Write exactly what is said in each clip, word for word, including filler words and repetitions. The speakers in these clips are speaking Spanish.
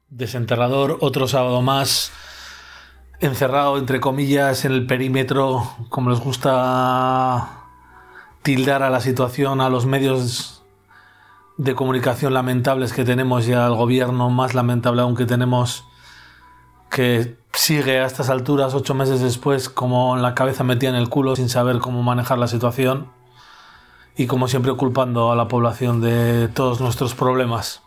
Desenterrador, otro sábado más encerrado, entre comillas, en el perímetro, como les gusta tildar a la situación, a los medios de comunicación lamentables que tenemos y al gobierno más lamentable aún que tenemos, que sigue a estas alturas, ocho meses después, como la cabeza metida en el culo sin saber cómo manejar la situación y como siempre culpando a la población de todos nuestros problemas.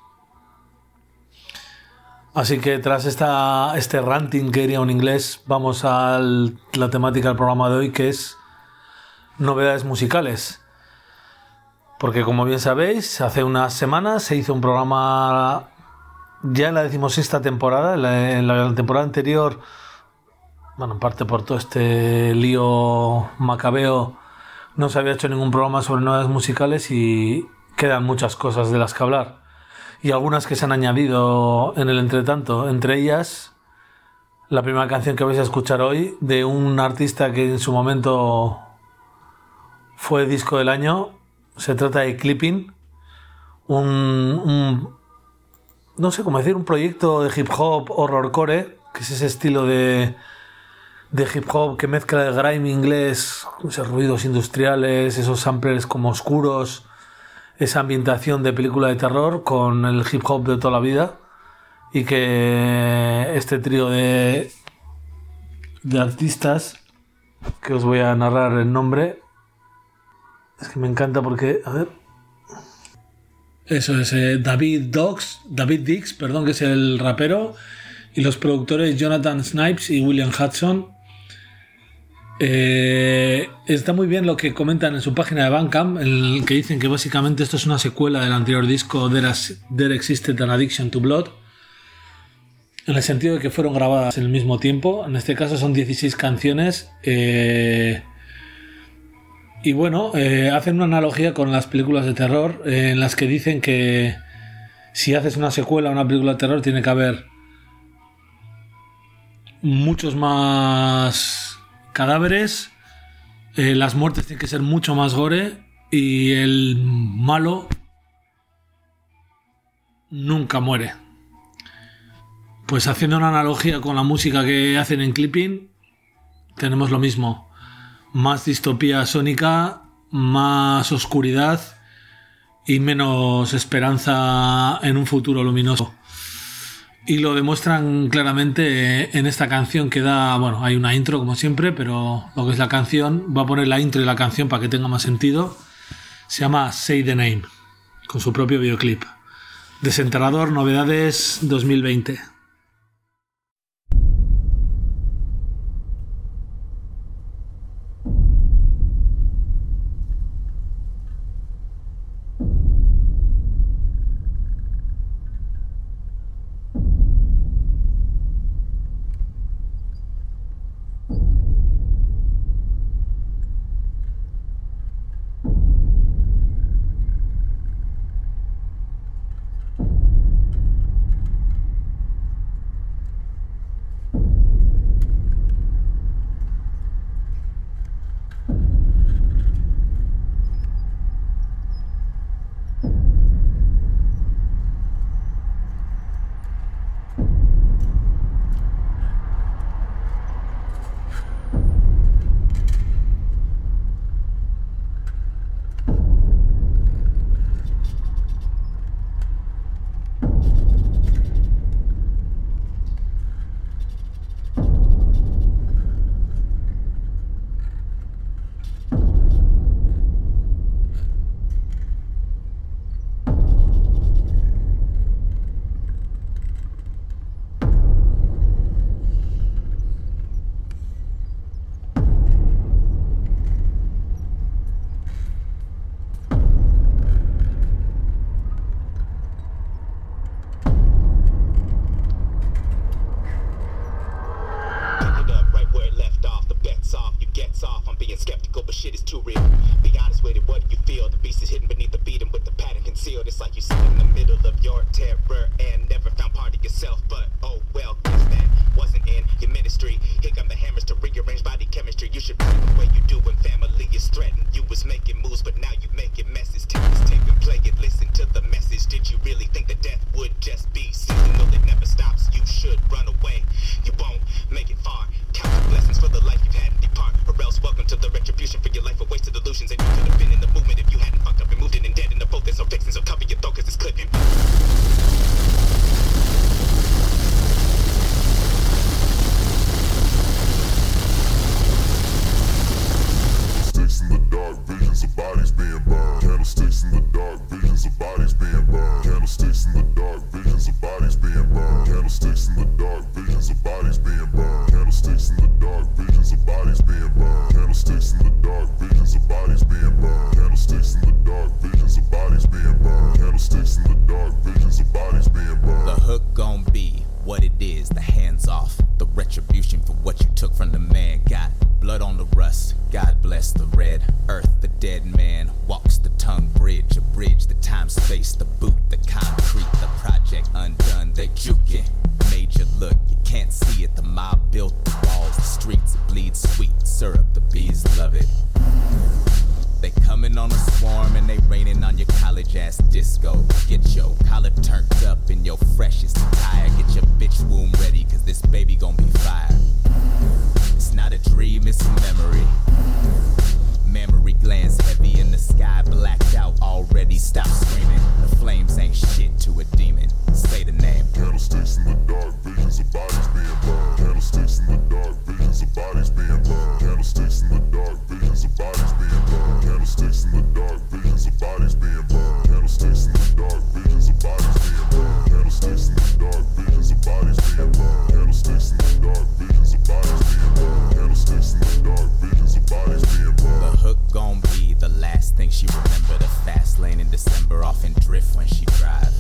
Así que tras esta, este ranting que diría un inglés, vamos a la temática del programa de hoy, que es novedades musicales. Porque como bien sabéis, hace unas semanas se hizo un programa ya en la decimosexta temporada. En la, en la temporada anterior, bueno, en parte por todo este lío macabeo, no se había hecho ningún programa sobre novedades musicales y quedan muchas cosas de las que hablar. Y algunas que se han añadido en el entretanto, entre ellas la primera canción que vais a escuchar hoy, de un artista que en su momento fue disco del año. Se trata de Clipping, un, un no sé cómo decir, un proyecto de hip hop horrorcore, que es ese estilo de, de hip hop que mezcla el grime inglés, esos ruidos industriales, esos samplers como oscuros, esa ambientación de película de terror con el hip hop de toda la vida, y que este trío de, de artistas, que os voy a narrar el nombre, es que me encanta porque, a ver, eso es eh, David Dix, David Dix, perdón, que es el rapero, y los productores Jonathan Snipes y William Hudson. Eh, está muy bien lo que comentan en su página de Bandcamp, en el que dicen que básicamente esto es una secuela del anterior disco There, As, There Existed an Addiction to Blood, en el sentido de que fueron grabadas en el mismo tiempo. En este caso son dieciséis canciones, eh, y bueno, eh, hacen una analogía con las películas de terror, eh, en las que dicen que si haces una secuela a una película de terror tiene que haber muchos más cadáveres, eh, las muertes tienen que ser mucho más gore y el malo nunca muere. Pues haciendo una analogía con la música que hacen en Clipping, tenemos lo mismo: más distopía sónica, más oscuridad y menos esperanza en un futuro luminoso. Y lo demuestran claramente en esta canción que da, bueno, hay una intro como siempre, pero lo que es la canción, voy a poner la intro y la canción para que tenga más sentido. Se llama Say the Name, con su propio videoclip. Desenterrador, novedades dos mil veinte. Play it, listen to the message. Did you really think that death would just be seasonal? It never stops. Candlesticks in the dark, visions of bodies being burned. Candlesticks in the dark, visions of bodies being burned. Candlesticks in the dark, visions of bodies being burned. Candlesticks in the dark, visions of bodies being burned. Candlesticks in the dark, visions of bodies being burned. The hook gon' be what it is, the hands off. The retribution for what you took from the man. Got blood on the rust, God bless the red earth. The dead man walks the tongue bridge, a bridge, the time space, the boot, the concrete, the project undone. They juke it, made you look, you can't see it. The mob built the walls, the streets, it bleeds sweet syrup, the bees love it. They coming on a swarm and they raining on your college ass disco. Get your collar turned up in your freshest attire. Get your bitch womb ready, cause this baby gon' be fire. It's not a dream, it's a memory. Memory glands heavy in the sky, blacked out already. Stop screaming, the flames ain't shit to a demon. Say the name. Candlesticks in the dark, visions of bodies being burned. Candlesticks in the dark, visions of bodies being burned. Candlesticks in the dark, visions of bodies being burned. Candlesticks in the dark, visions of bodies being burned. Candlesticks in the dark, visions of bodies being burned. Candlesticks in the dark, visions of bodies being burned. Candlesticks in the dark, visions of bodies being burned. Candlesticks in the dark, visions of bodies being burned. The hook gon' be the last thing she remember. The fast lane in December, off in drift when she drive.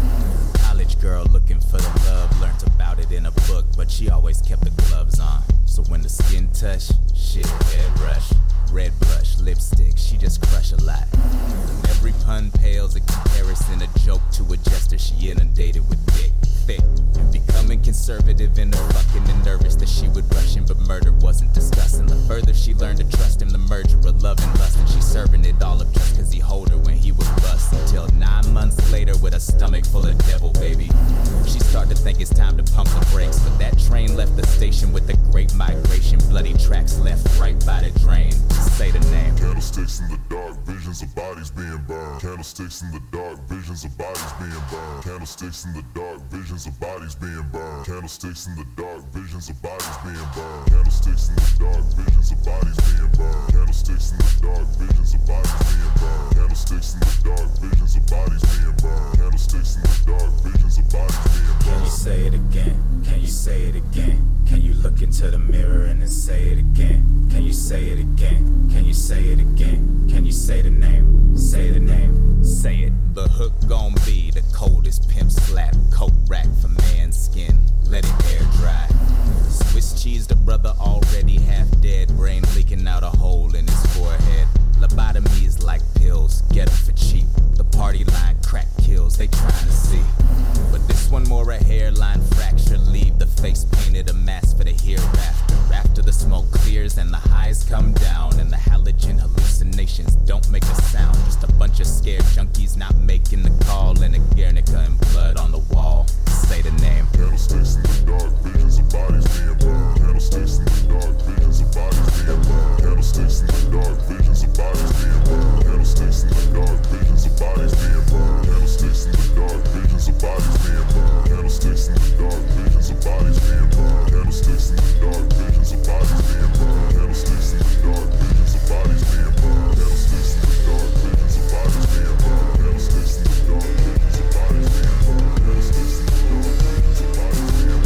College girl looking for the love, learned about it in a book, but she always kept the gloves on. So when the skin touch, shit, head rush. Red blush, lipstick, she just crush a lot. Every pun pales in comparison, a joke to a jester. She inundated with dick, thick, and becoming conservative in her fucking and nervous that she would rush him, but murder wasn't discussing. The further she learned to trust him, the merger of love and lust, and she serving it all up just cause he hold her when he was bust. Until nine months later with a stomach full of devil baby, she started to think it's time to pump the brakes, but that train left the station with the great migration. Bloody tracks left right by the drain. Say the name. Candlesticks in the dark, visions of bodies being burned. Candlesticks in the dark, visions of bodies being burned. Candlesticks in the dark, visions of bodies being burned. Candlesticks in the dark, visions of bodies being burned. Candlesticks in the dark, visions of bodies being burned. Candlesticks in the dark, visions of bodies being burned. Candlesticks in the dark, visions of bodies being burned. Candlesticks in the dark, visions of bodies being burned. Can you say it again? Can you say it again? Can you look into the mirror and then say it again? Can you say it again? Can you say it again? Can you say the name? Say the name. Say it. The hook gon' be the coldest pimp slap. Coat rack for man's skin. Let it air dry. Swiss cheese, the brother already half dead. Brain leaking out a hole in his forehead. Lobotomies like pills. Get 'em for cheap. The party line crack kills. They trying to see. But this one more a hairline fracture. Leave the face painted a mask for the hereafter. After the smoke clears and the highs come down, and the halogen hallucinations don't make a sound. Just a bunch of scared junkies not making the call, and a Guernica and blood on the wall. Say the name. Candlesticks in the dark, visions of bodies being burned. Candlesticks in the dark, visions of bodies being burned. Candlesticks in the dark, visions of bodies being burned. Candlesticks in the dark, visions of bodies being burned. Candlesticks in the dark, visions of bodies being burned. Candlesticks in the dark, visions of bodies being burned. Candlesticks in the dark, visions of bodies being burned. Candlesticks in the dark, visions of bodies being burned. Candlesticks in the dark, visions of bodies being burned. Candlesticks in the dark, visions of bodies being burned. Candlesticks in the dark, visions of bodies being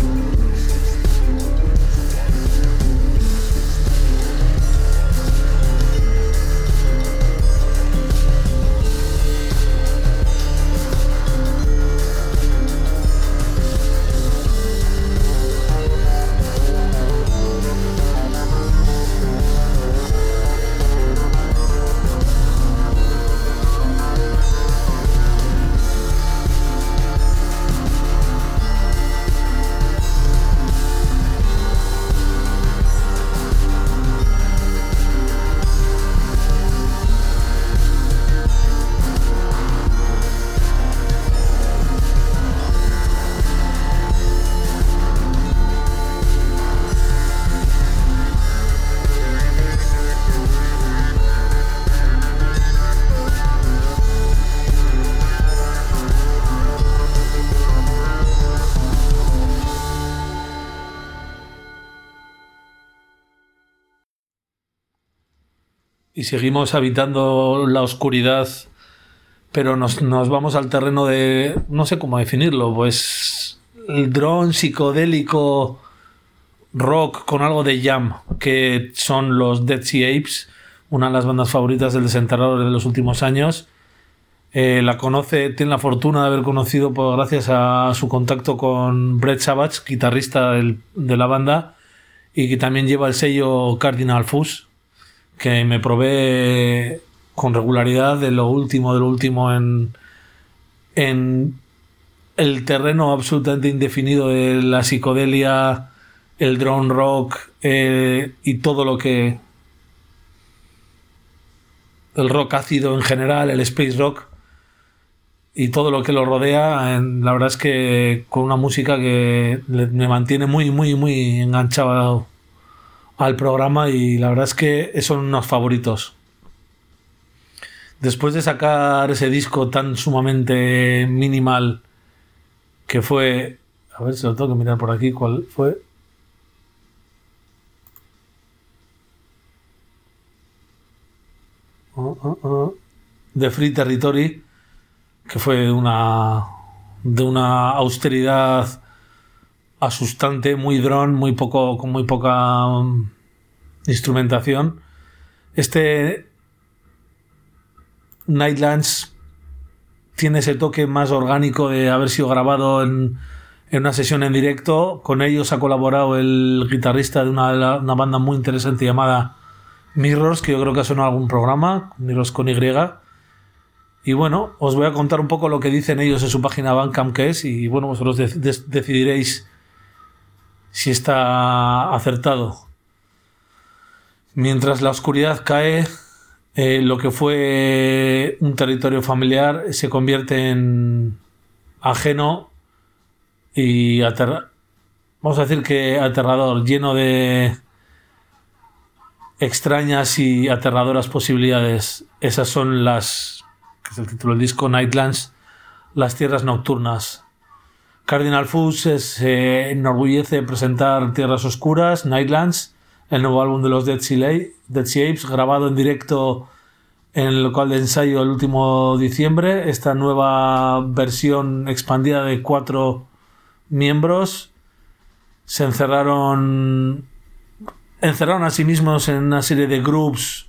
burned. Y seguimos habitando la oscuridad, pero nos, nos vamos al terreno de, no sé cómo definirlo, pues el drone psicodélico rock con algo de jam, que son los Dead Sea Apes, una de las bandas favoritas del Desenterrador de los últimos años. Eh, la conoce, tiene la fortuna de haber conocido por, gracias a su contacto con Brett Savage, guitarrista del, de la banda, y que también lleva el sello Cardinal Fuzz, que me probé con regularidad de lo último, de lo último en, en el terreno absolutamente indefinido de la psicodelia, el drone rock eh, y todo lo que... el rock ácido en general, el space rock y todo lo que lo rodea. En, la verdad es que con una música que le, me mantiene muy, muy, muy enganchado al programa, y la verdad es que son unos favoritos. Después de sacar ese disco tan sumamente minimal que fue... A ver si lo tengo que mirar por aquí cuál fue... Uh, uh, uh. The Free Territory, que fue de una de una austeridad asustante, muy drone, muy poco, con muy poca um, instrumentación. Este Nightlands tiene ese toque más orgánico de haber sido grabado en, en una sesión en directo. Con ellos ha colaborado el guitarrista de una, de la, una banda muy interesante llamada Mirrors, que yo creo que ha sonado algún programa, Mirrors con Y. Y bueno, os voy a contar un poco lo que dicen ellos en su página Bandcamp, que es, y bueno, vosotros de- de- decidiréis si está acertado. Mientras la oscuridad cae, eh, lo que fue un territorio familiar se convierte en ajeno y aterra- vamos a decir que aterrador, lleno de extrañas y aterradoras posibilidades. Esas son las, que es el título del disco, Nightlands, las tierras nocturnas. Cardinal Fuzz se enorgullece de presentar Tierras Oscuras, Nightlands, el nuevo álbum de los Dead Sea, Dead Sea Apes, grabado en directo en el local de ensayo el último diciembre. Esta nueva versión expandida de cuatro miembros se encerraron encerraron a sí mismos en una serie de groups,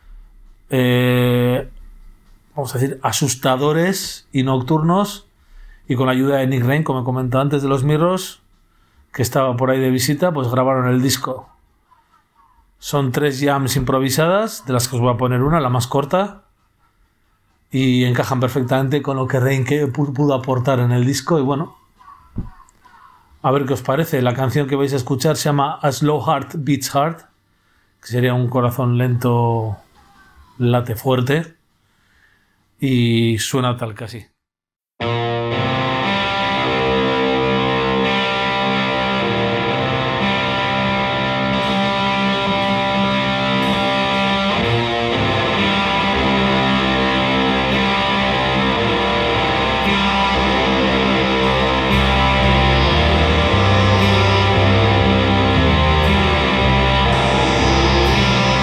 eh, vamos a decir, asustadores y nocturnos, y con la ayuda de Nick Rain, como he comentado antes, de los Mirrors, que estaba por ahí de visita, pues grabaron el disco. Son tres jams improvisadas, de las que os voy a poner una, la más corta, y encajan perfectamente con lo que Rain pudo aportar en el disco. Y bueno, a ver qué os parece. La canción que vais a escuchar se llama A Slow Heart Beats Hard, que sería un corazón lento late fuerte, y suena tal que así.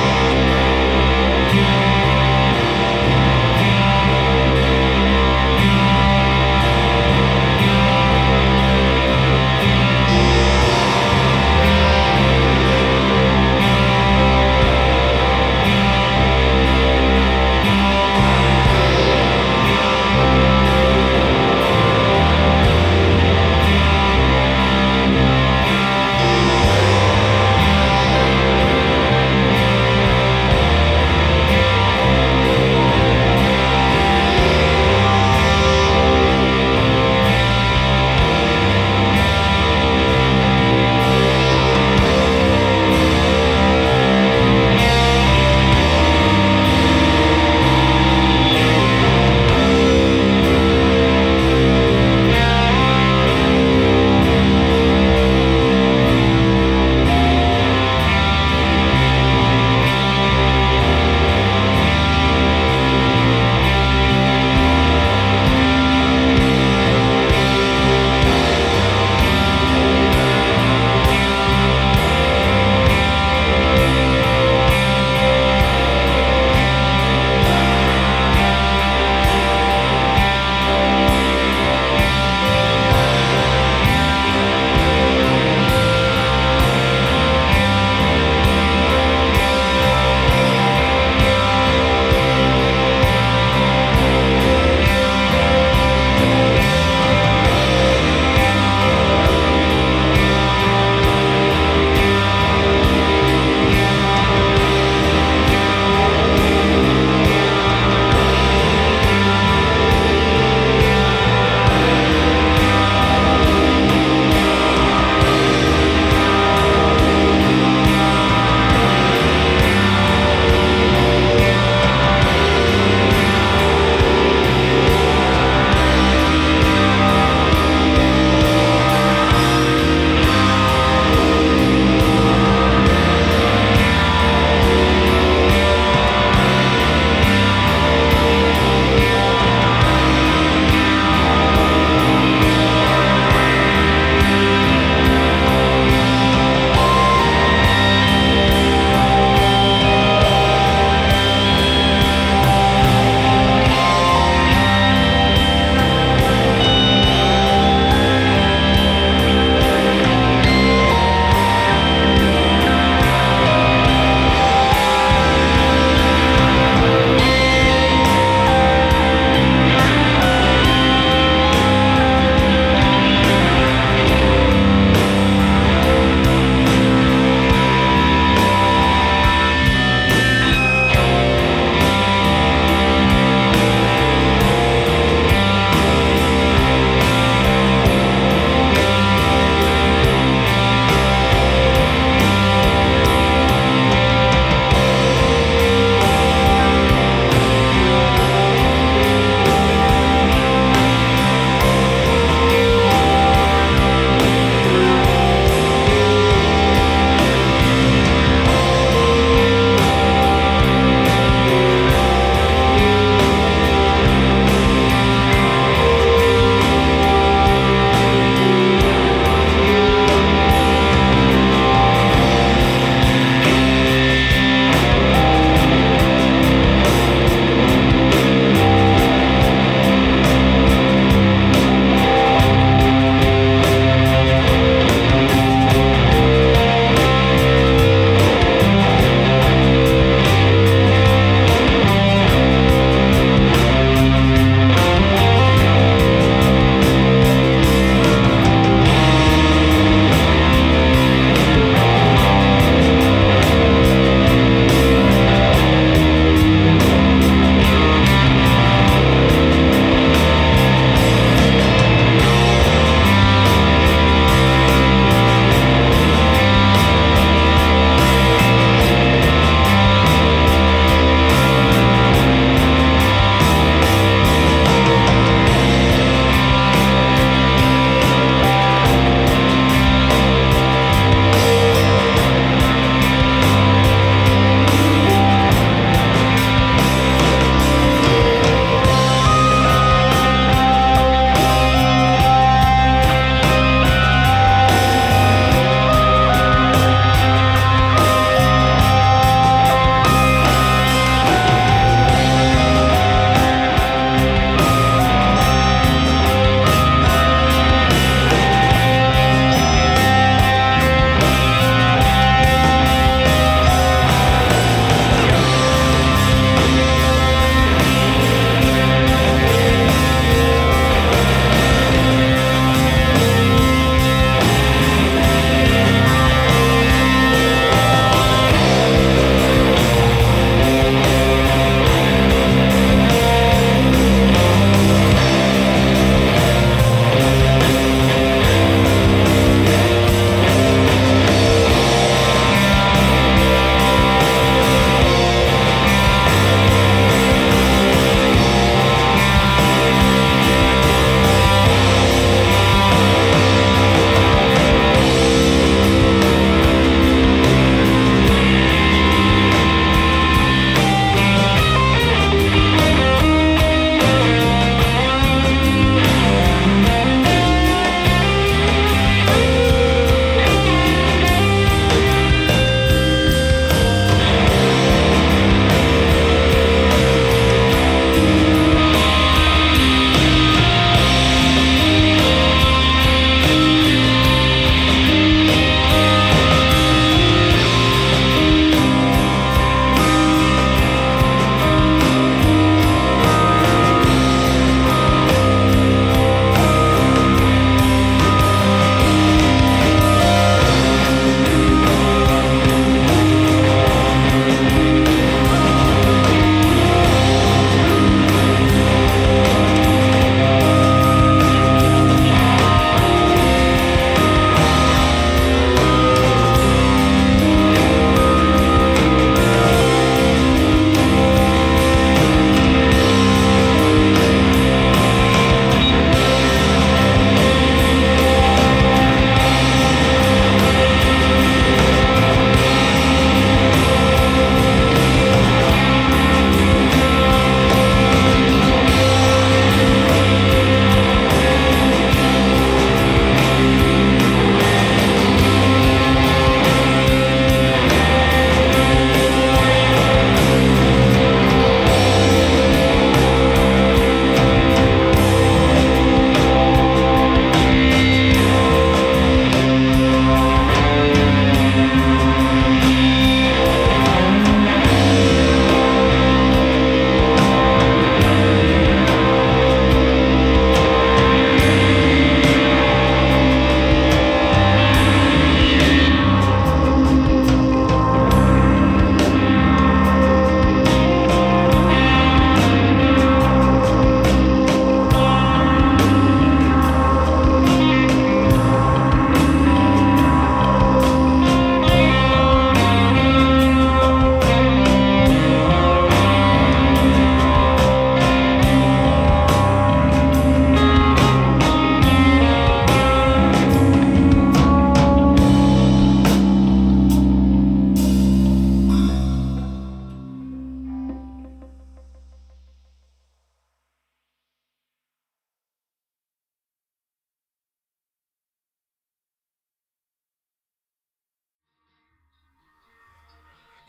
Thank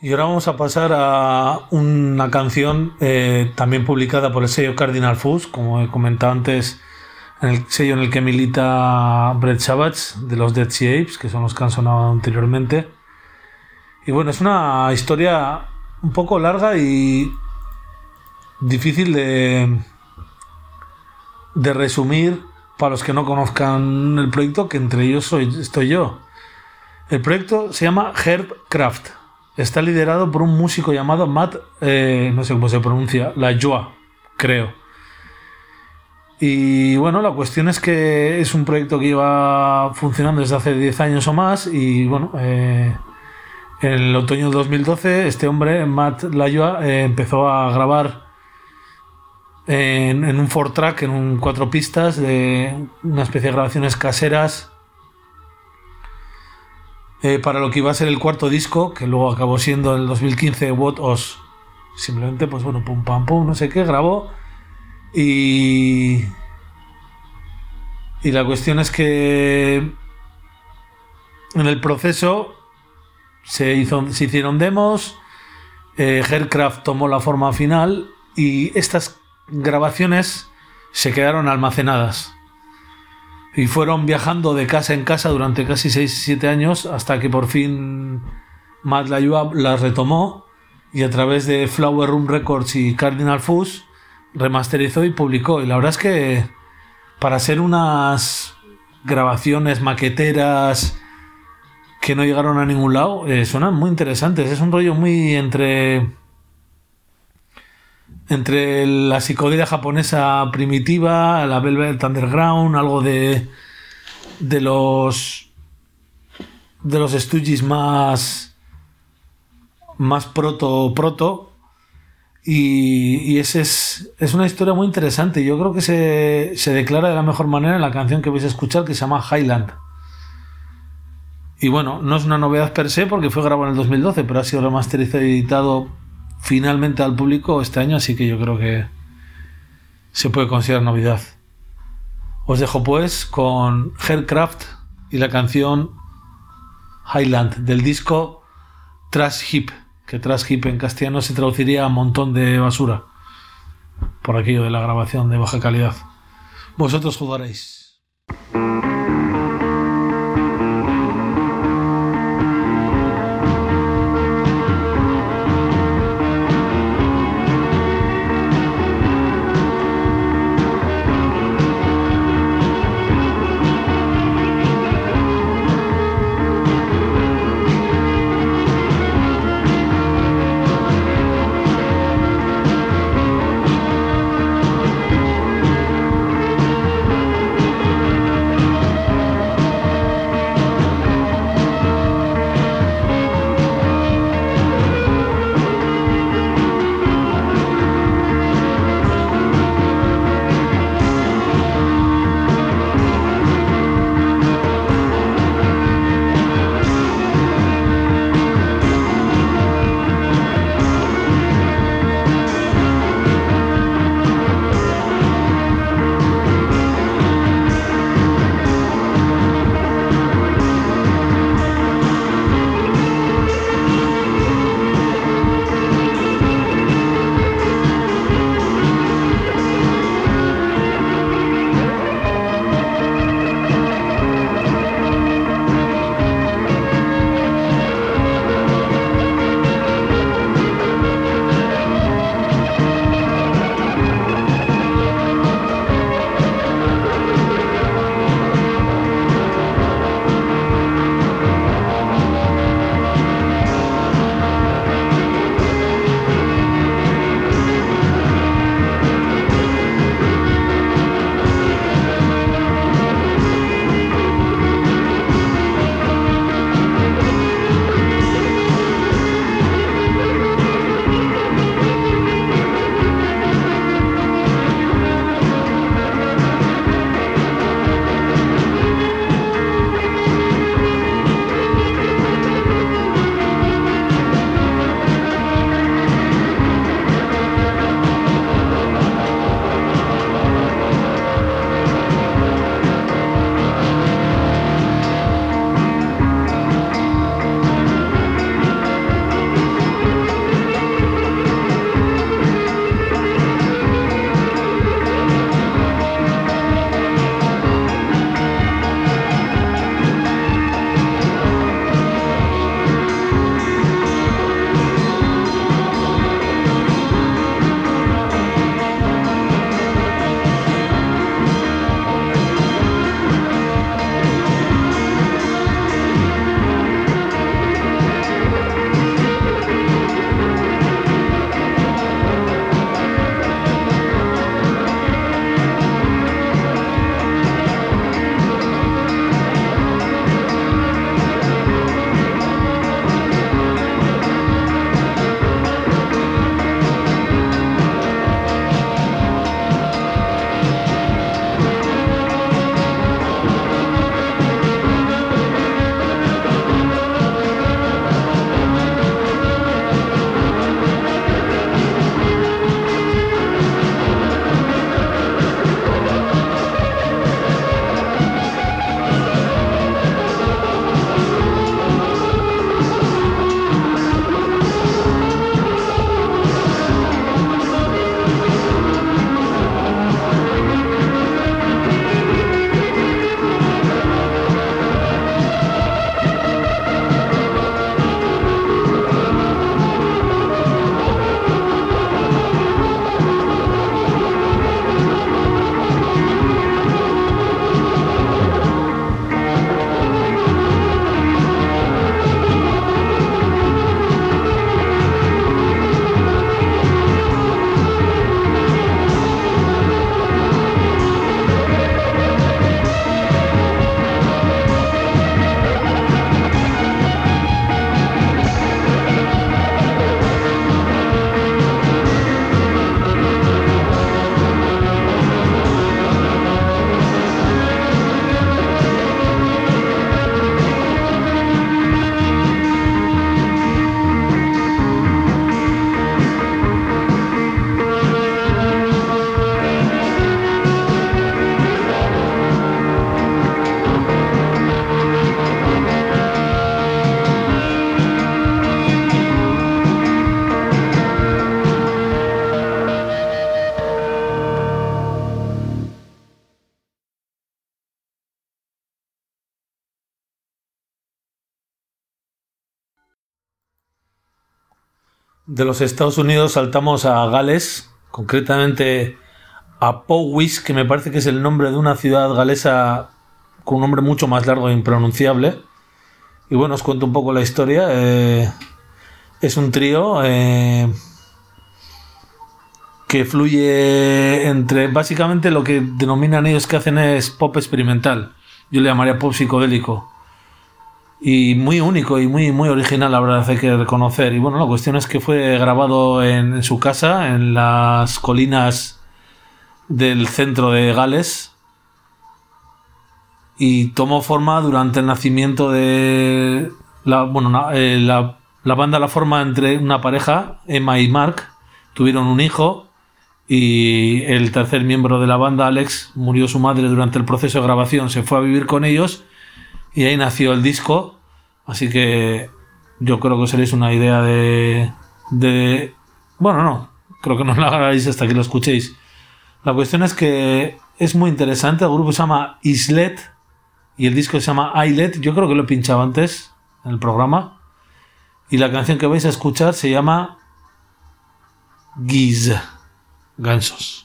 Y ahora vamos a pasar a una canción eh, también publicada por el sello Cardinal Fuzz, como he comentado antes, en el sello en el que milita Brett Savage, de los Dead Sea Apes, que son los que han sonado anteriormente. Y bueno, es una historia un poco larga y difícil de, de resumir para los que no conozcan el proyecto, que entre ellos soy, estoy yo. El proyecto se llama Herbcraft. Está liderado por un músico llamado Matt, eh, no sé cómo se pronuncia, Lajoie, creo. Y bueno, la cuestión es que es un proyecto que lleva funcionando desde hace diez años o más. Y bueno, eh, en el otoño del dos mil doce, este hombre, Matt Lajoie, eh, empezó a grabar en, en un four track, en un cuatro pistas, de una especie de grabaciones caseras. Eh, para lo que iba a ser el cuarto disco, que luego acabó siendo en el dos mil quince What Os. Simplemente, pues bueno, pum pam pum, no sé qué, grabó. Y. Y la cuestión es que en el proceso se, hizo, se hicieron demos, eh, Herbcraft tomó la forma final y estas grabaciones se quedaron almacenadas. Y fueron viajando de casa en casa durante casi seis siete años hasta que por fin Matt Lajoie las retomó y a través de Flower Room Records y Cardinal Fuzz remasterizó y publicó. Y la verdad es que para ser unas grabaciones maqueteras que no llegaron a ningún lado, eh, suenan muy interesantes. Es un rollo muy entre... entre la psicodelia japonesa primitiva, la Velvet Underground, algo de de los de los Stooges más más proto proto y, y ese es, es una historia muy interesante. Yo creo que se, se declara de la mejor manera en la canción que vais a escuchar, que se llama Highland. Y bueno, no es una novedad per se porque fue grabado en el dos mil doce, pero ha sido remasterizado y editado finalmente al público este año, así que yo creo que se puede considerar novedad. Os dejo pues con Herbcraft y la canción Highland del disco Trash Heap, que Trash Heap en castellano se traduciría a montón de basura por aquello de la grabación de baja calidad. Vosotros jugaréis. Highland De los Estados Unidos saltamos a Gales, concretamente a Powys, que me parece que es el nombre de una ciudad galesa con un nombre mucho más largo e impronunciable. Y bueno, os cuento un poco la historia. Eh, es un trío eh, que fluye entre... Básicamente lo que denominan ellos que hacen es pop experimental. Yo le llamaría pop psicodélico. Y muy único y muy, muy original, la verdad, hay que reconocer. Y bueno, la cuestión es que fue grabado en, en su casa, en las colinas del centro de Gales. Y tomó forma durante el nacimiento de... La, bueno, eh, la, la banda la forma entre una pareja, Emma y Mark. Tuvieron un hijo. Y el tercer miembro de la banda, Alex, murió su madre durante el proceso de grabación. Se fue a vivir con ellos. Y ahí nació el disco, así que yo creo que os haréis una idea de, de... Bueno, no, creo que no la hagáis hasta que lo escuchéis. La cuestión es que es muy interesante, el grupo se llama Islet y el disco se llama Islet, yo creo que lo he pinchado antes en el programa, y la canción que vais a escuchar se llama Geese, gansos.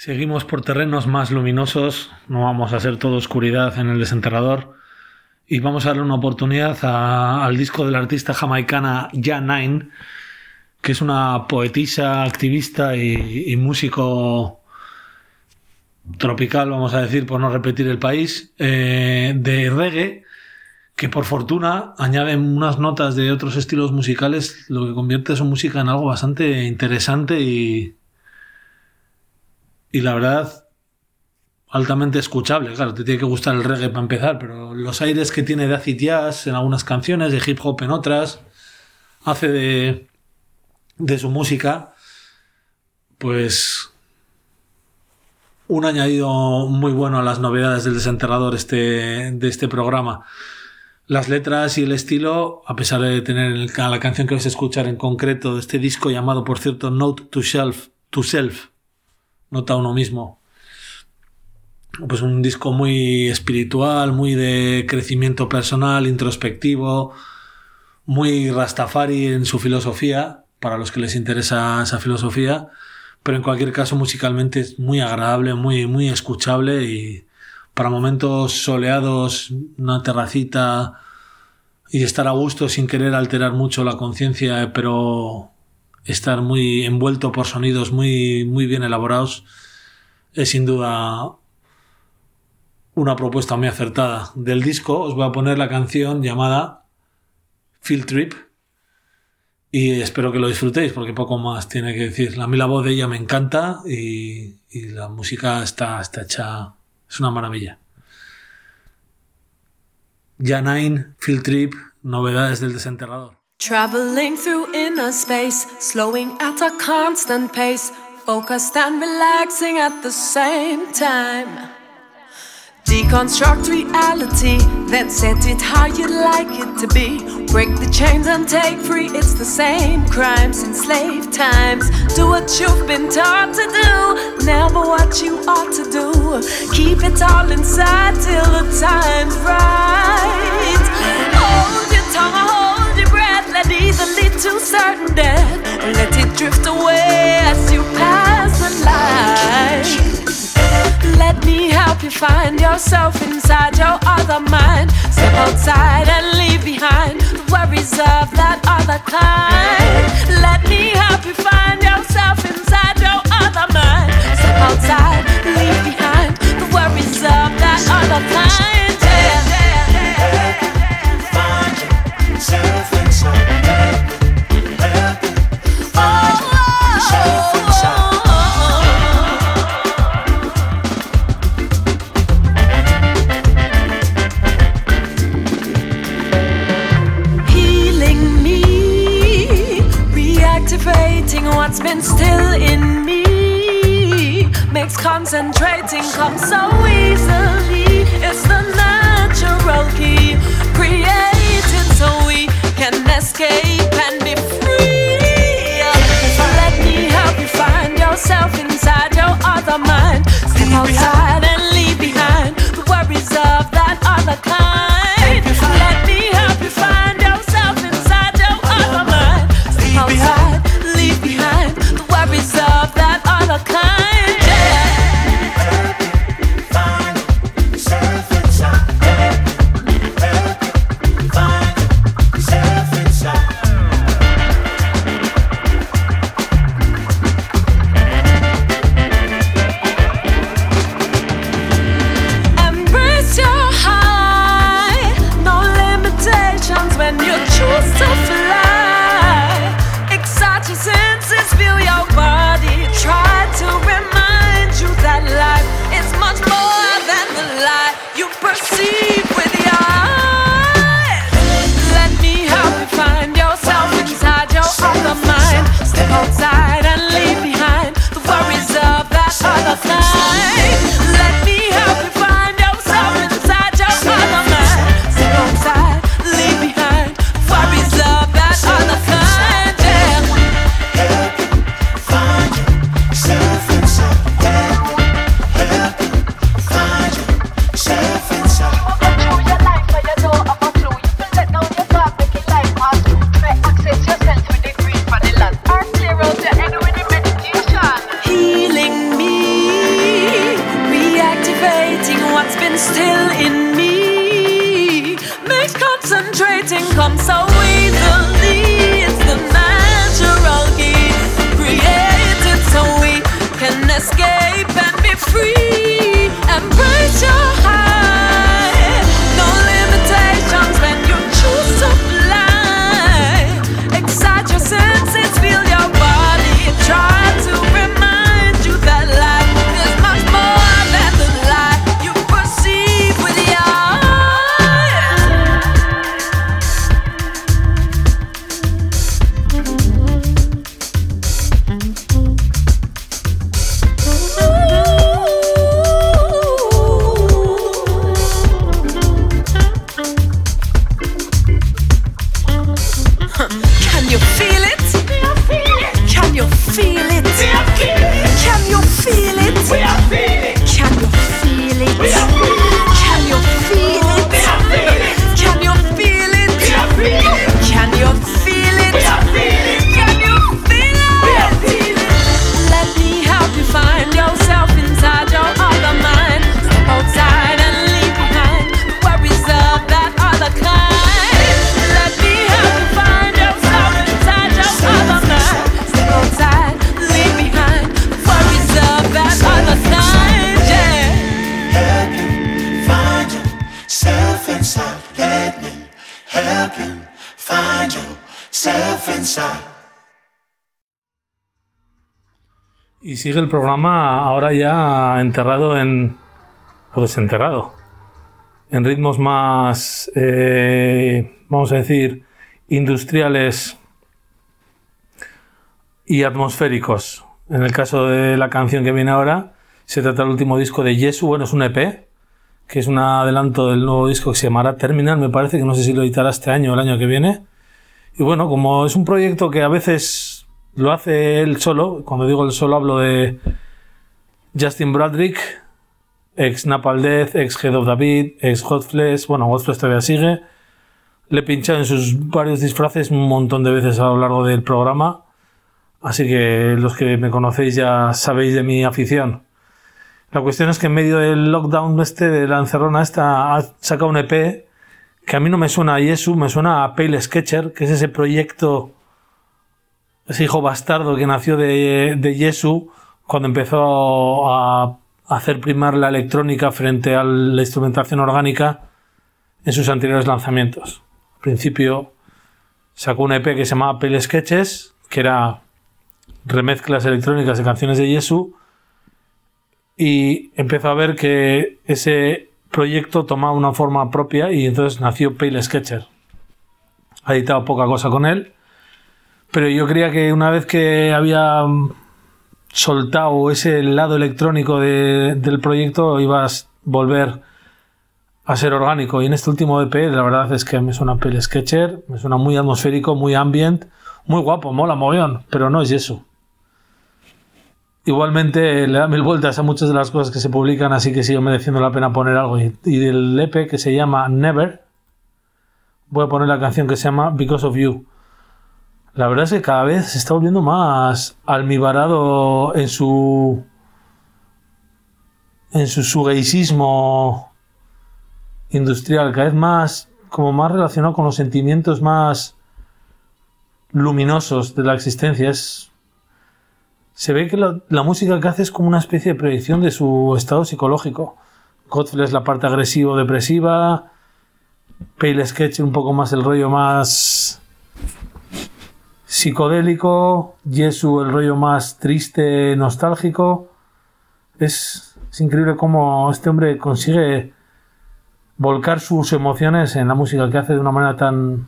Seguimos por terrenos más luminosos, no vamos a hacer todo oscuridad en el desenterrador y vamos a darle una oportunidad a, al disco de la artista jamaicana Ja Nine, que es una poetisa, activista y, y músico tropical, vamos a decir, por no repetir el país, eh, de reggae, que por fortuna añade unas notas de otros estilos musicales, lo que convierte su música en algo bastante interesante y, y la verdad, altamente escuchable. Claro, te tiene que gustar el reggae para empezar, pero los aires que tiene de acid jazz en algunas canciones, de hip hop en otras, hace de, de su música, pues un añadido muy bueno a las novedades del desenterrador este, de este programa. Las letras y el estilo, a pesar de tener la canción que vais a escuchar en concreto de este disco llamado, por cierto, Note to Self, to Self, nota a uno mismo, pues un disco muy espiritual, muy de crecimiento personal, introspectivo, muy Rastafari en su filosofía, para los que les interesa esa filosofía, pero en cualquier caso musicalmente es muy agradable, muy, muy escuchable y para momentos soleados, una terracita y estar a gusto sin querer alterar mucho la conciencia, pero estar muy envuelto por sonidos muy, muy bien elaborados, es sin duda una propuesta muy acertada. Del disco os voy a poner la canción llamada Field Trip y espero que lo disfrutéis porque poco más tiene que decir. A mí la voz de ella me encanta y, y la música está, está hecha, es una maravilla. Ja Nine, Field Trip, novedades del desenterrador. Traveling through inner space, slowing at a constant pace, focused and relaxing at the same time. Deconstruct reality, then set it how you'd like it to be. Break the chains and take free, it's the same crime since slave times. Do what you've been taught to do, never what you ought to do. Keep it all inside till the time's right. Hold your tongue, hold your breath, let either lead to certain death, or let it drift away as you pass the light. Let me help you find yourself inside your other mind. Step outside and leave behind the worries of that other kind. Let me help you find yourself inside your other mind. Step outside, leave behind the worries of that other kind. Yeah. Find yourself inside. What's been still in me makes concentrating come so easily. It's the natural key created so we can escape and be free. So let me help you find yourself inside your other mind. Step outside and leave behind the worries of that other kind. Let me help you find yourself inside your other mind. Step outside, leave behind the worries of that other kind. Yeah. Find yourself inside. concentrating comes so easily. It's the natural key, created so we can escape and be free. Embrace your high, no limitations when you choose to fly. Excite your senses, feel your body, try to remind you that life is much more than the lie you perceive with your Can you feel it? Can you feel it? Can you feel it? Can you feel it? Can you feel it? Can you feel it? Can you feel it? Can you feel it? Let me help you find yourself inside your other mind. Step outside and leave behind worries of that other kind. Let me help you find yourself inside your other mind. Step outside, leave behind worries of that other kind. Yeah. Help you find yourself inside. Let me help you find yourself inside. Y sigue el programa ahora ya enterrado en... o desenterrado. En ritmos más, eh, vamos a decir, industriales y atmosféricos. En el caso de la canción que viene ahora, se trata del último disco de Jesu. Bueno, es un E P, que es un adelanto del nuevo disco que se llamará Terminal, me parece, que no sé si lo editará este año o el año que viene. Y bueno, como es un proyecto que a veces lo hace él solo, cuando digo él solo hablo de Justin Bradrick, ex Napalm Death, ex Head of David, ex Hot Flesh, bueno, Hot Flesh todavía sigue. Le he pinchado en sus varios disfraces un montón de veces a lo largo del programa, así que los que me conocéis ya sabéis de mi afición. La cuestión es que en medio del lockdown este, de la encerrona esta, ha sacado un E P que a mí no me suena a Jesu, me suena a Pale Sketcher, que es ese proyecto, ese hijo bastardo que nació de, de Jesu cuando empezó a hacer primar la electrónica frente a la instrumentación orgánica en sus anteriores lanzamientos. Al principio sacó un E P que se llamaba Pale Sketches, que era remezclas electrónicas de canciones de Jesu, y empezó a ver que ese proyecto tomaba una forma propia y entonces nació Pale Sketcher. Ha editado poca cosa con él, pero yo creía que una vez que había soltado ese lado electrónico de, del proyecto iba a volver a ser orgánico, y en este último E P la verdad es que me suena Pale Sketcher, me suena muy atmosférico, muy ambient, muy guapo, mola mogollón, pero no es eso. Igualmente le da mil vueltas a muchas de las cosas que se publican, así que sigue mereciendo la pena poner algo. Y, y del E P, que se llama Never, voy a poner la canción que se llama Because of You. La verdad es que cada vez se está volviendo más almibarado en su en su shoegazeismo industrial, cada vez más como más relacionado con los sentimientos más luminosos de la existencia. Es Se ve que la, la música que hace es como una especie de predicción de su estado psicológico. Godfrey es la parte agresivo-depresiva, Pale Sketch un poco más el rollo más psicodélico, Jesu el rollo más triste, nostálgico. Es, es increíble cómo este hombre consigue volcar sus emociones en la música que hace de una manera tan,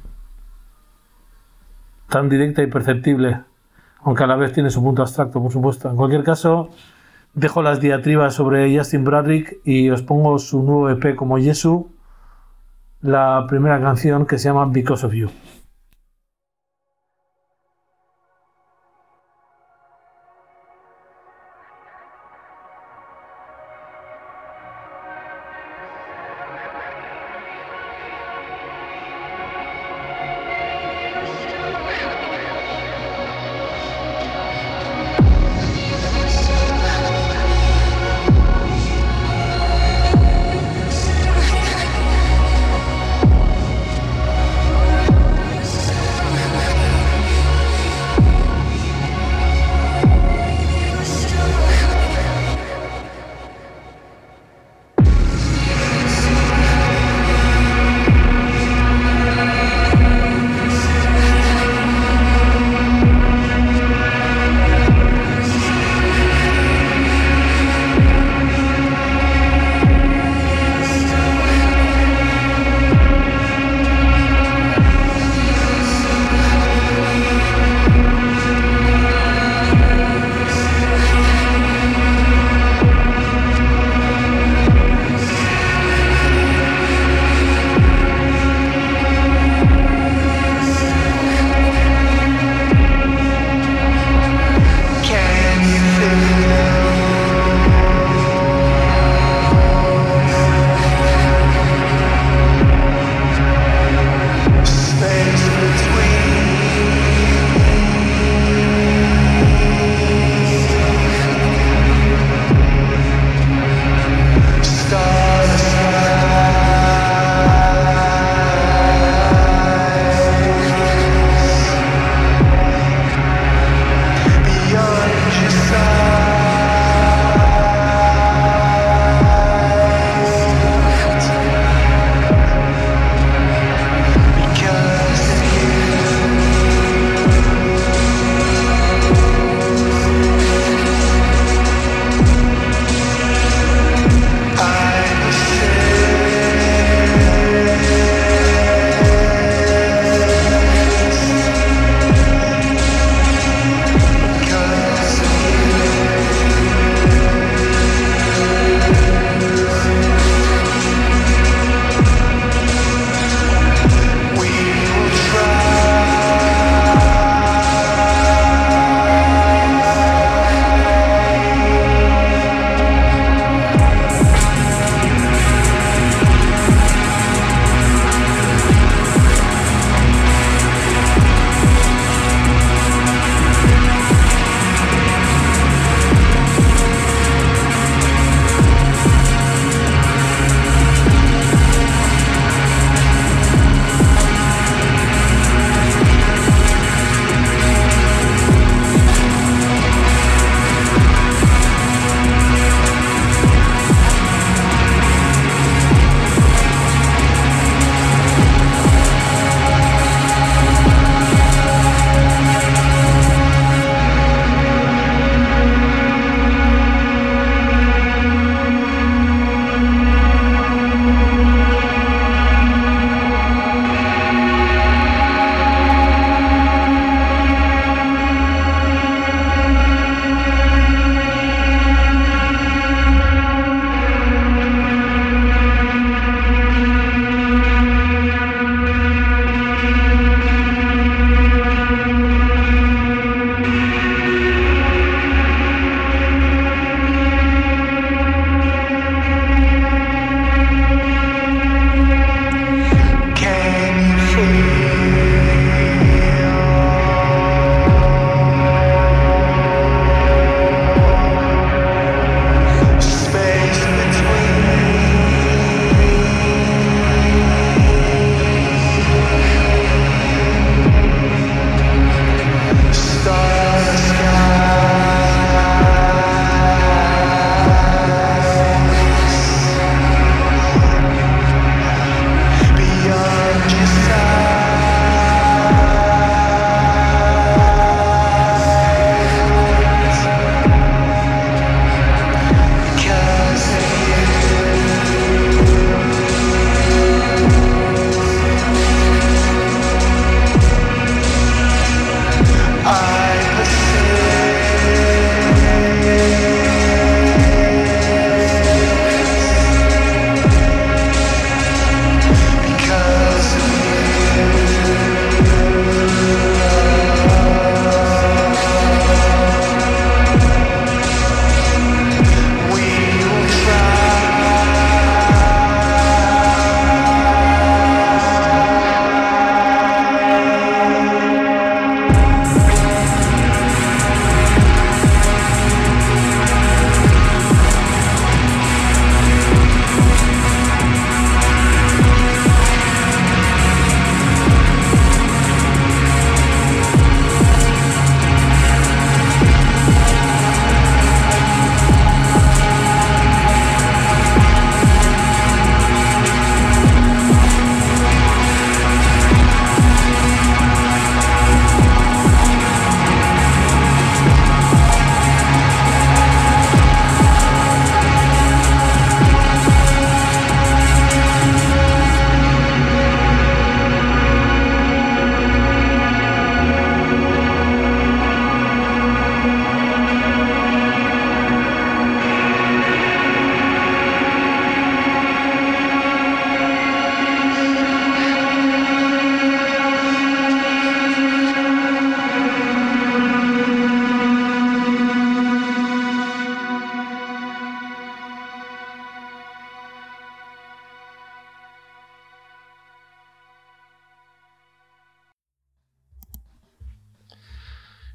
tan directa y perceptible, aunque a la vez tiene su punto abstracto, por supuesto. En cualquier caso, dejo las diatribas sobre Justin Bradrick y os pongo su nuevo E P como Jesu, la primera canción, que se llama Because of You.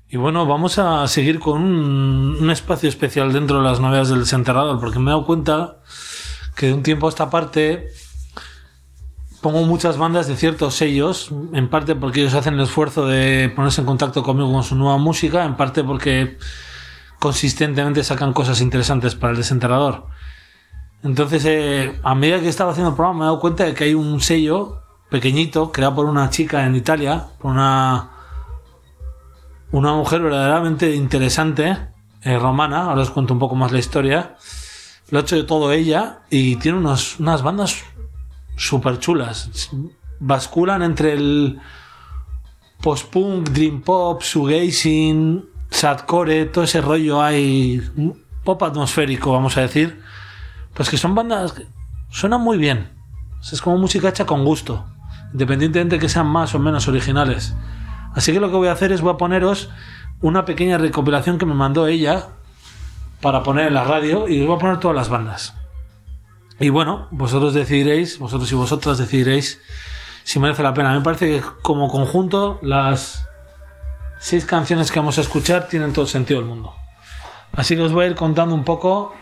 Y bueno, vamos a seguir con un, un espacio especial dentro de las novedades del Desenterrador, porque me he dado cuenta que de un tiempo a esta parte pongo muchas bandas de ciertos sellos, en parte porque ellos hacen el esfuerzo de ponerse en contacto conmigo con su nueva música, en parte porque consistentemente sacan cosas interesantes para el Desenterrador. Entonces, eh, a medida que estaba haciendo el programa, me he dado cuenta de que hay un sello pequeñito, creado por una chica en Italia, por una, una mujer verdaderamente interesante, eh, romana. Ahora os cuento un poco más la historia. Lo ha hecho de todo ella y tiene unos, unas bandas súper chulas. Basculan entre el post-punk, dream pop, shoegazing, sadcore, todo ese rollo hay pop atmosférico, vamos a decir. Pues que son bandas que suenan muy bien. Es como música hecha con gusto, independientemente de que sean más o menos originales. Así que lo que voy a hacer es voy a poneros una pequeña recopilación que me mandó ella para poner en la radio, y os voy a poner todas las bandas. Y bueno, vosotros decidiréis, vosotros y vosotras decidiréis si merece la pena. Me parece que como conjunto las seis canciones que vamos a escuchar tienen todo el sentido del mundo. Así que os voy a ir contando un poco,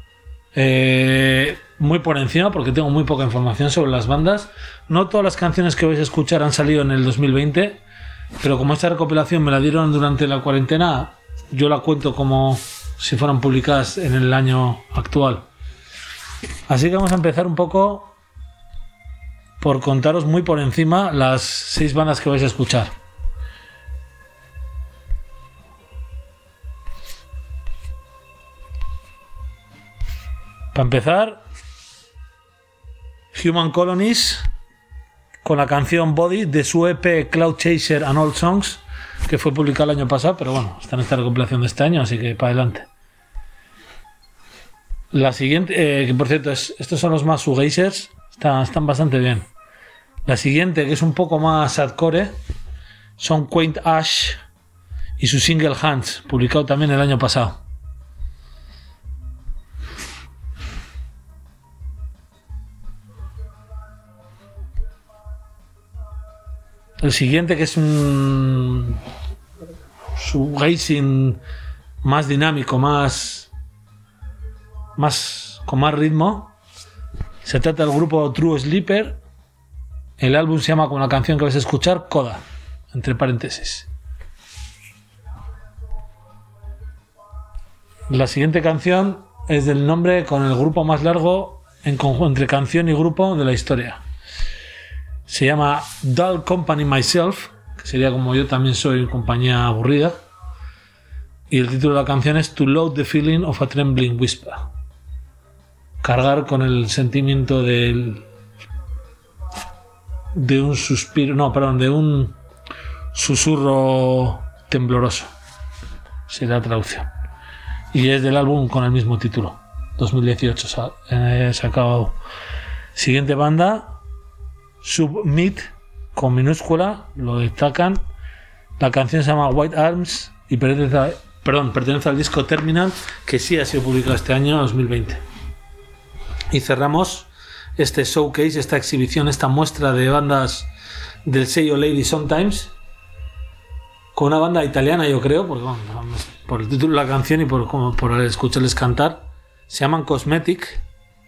eh, muy por encima, porque tengo muy poca información sobre las bandas. No todas las canciones que vais a escuchar han salido en el dos mil veinte, pero como esta recopilación me la dieron durante la cuarentena, yo la cuento como si fueran publicadas en el año actual. Así que vamos a empezar un poco por contaros muy por encima las seis bandas que vais a escuchar. Para empezar, Human Colonies, con la canción Body de su E P Cloud Chaser and Old Songs, que fue publicado el año pasado, pero bueno, está en esta recopilación de este año, así que para adelante. La siguiente, eh, que por cierto, es, estos son los más shoegazers, están, están bastante bien. La siguiente, que es un poco más sadcore, son Quaint Ash y su single Hands, publicado también el año pasado. El siguiente, que es un shoegazing más dinámico, más, más con más ritmo, se trata del grupo True Sleeper. El álbum se llama, con la canción que vais a escuchar, Coda, entre paréntesis. La siguiente canción es del nombre con el grupo más largo en conjunto entre canción y grupo de la historia. Se llama Dull Company Myself, que sería como yo también soy, compañía aburrida. Y el título de la canción es To Load the Feeling of a Trembling Whisper. Cargar con el sentimiento del, de un suspiro, no, perdón, de un susurro tembloroso. Sería la traducción. Y es del álbum con el mismo título, dos mil dieciocho, eh, sacado. Siguiente banda, Submit, con minúscula, lo destacan. La canción se llama White Arms y pertenece, a, perdón, pertenece al disco Terminal, que sí ha sido publicado este año, dos mil veinte. Y cerramos este showcase, esta exhibición, esta muestra de bandas del sello Lady Sometimes, con una banda italiana, yo creo, porque, bueno, por el título de la canción y por, como, por escucharles cantar. Se llaman Cosmetic.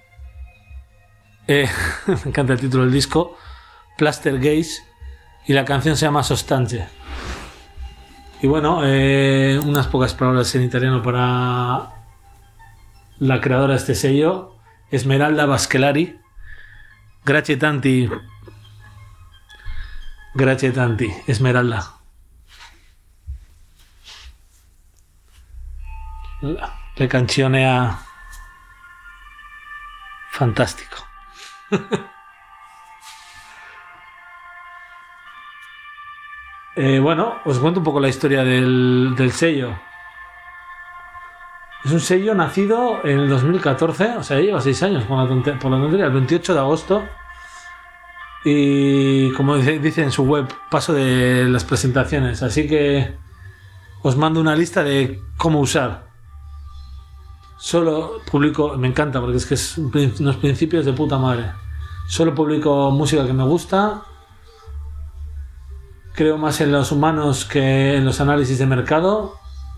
Eh, me encanta el título del disco, Plaster Gaze, y la canción se llama Sostanze. Y bueno, eh, unas pocas palabras en italiano para la creadora de este sello, Esmeralda Baschelari. Grazie tanti, grazie tanti, Esmeralda. La, la canzone è fantastico. eh, bueno, os cuento un poco la historia del, del sello. Es un sello nacido en el dos mil catorce, o sea, lleva seis años por la tontería, por la tontería, el veintiocho de agosto. Y como dice, dice en su web, paso de las presentaciones, así que os mando una lista de cómo usar. Solo publico, me encanta porque es que es unos principios de puta madre. Solo publico música que me gusta, que creo más en los humanos que en los análisis de mercado.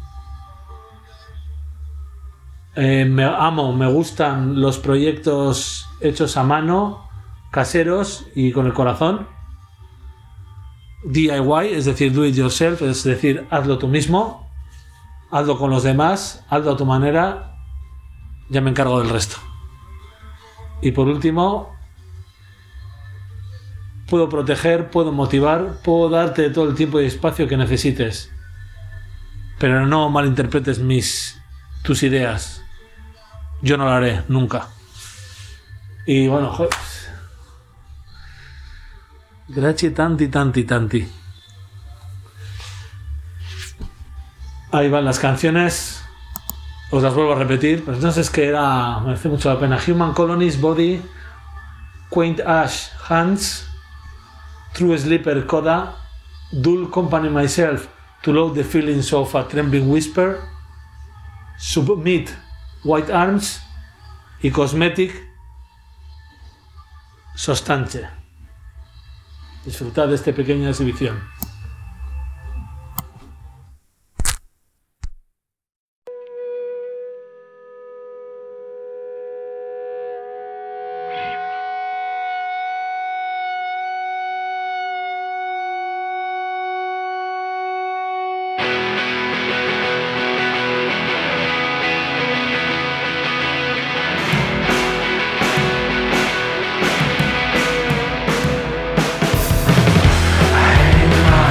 Eh, me amo, me gustan los proyectos hechos a mano, caseros y con el corazón. D I Y, es decir, do it yourself, es decir, hazlo tú mismo, hazlo con los demás, hazlo a tu manera, ya me encargo del resto. Y por último, puedo proteger, puedo motivar, puedo darte todo el tiempo y espacio que necesites, pero no malinterpretes mis, tus ideas. Yo no lo haré, nunca. Y bueno, joder. Gracias tanti, tanti, tanti. Ahí van las canciones. Os las vuelvo a repetir. Pero entonces que era... merece mucho la pena. Human Colonies, Body, Quaint Ash, Hands, True Sleeper, Coda, Dull Company Myself, To Load the Feelings of a Trembling Whisper, Submit, White Arms y Cosmetic, Sostanche. Disfrutad de esta pequeña exhibición. I'm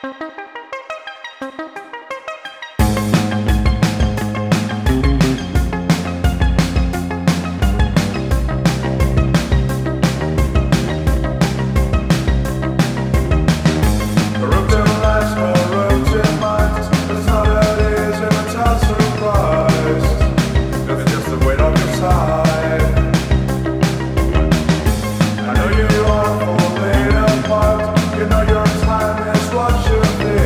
You know your time is what you feel.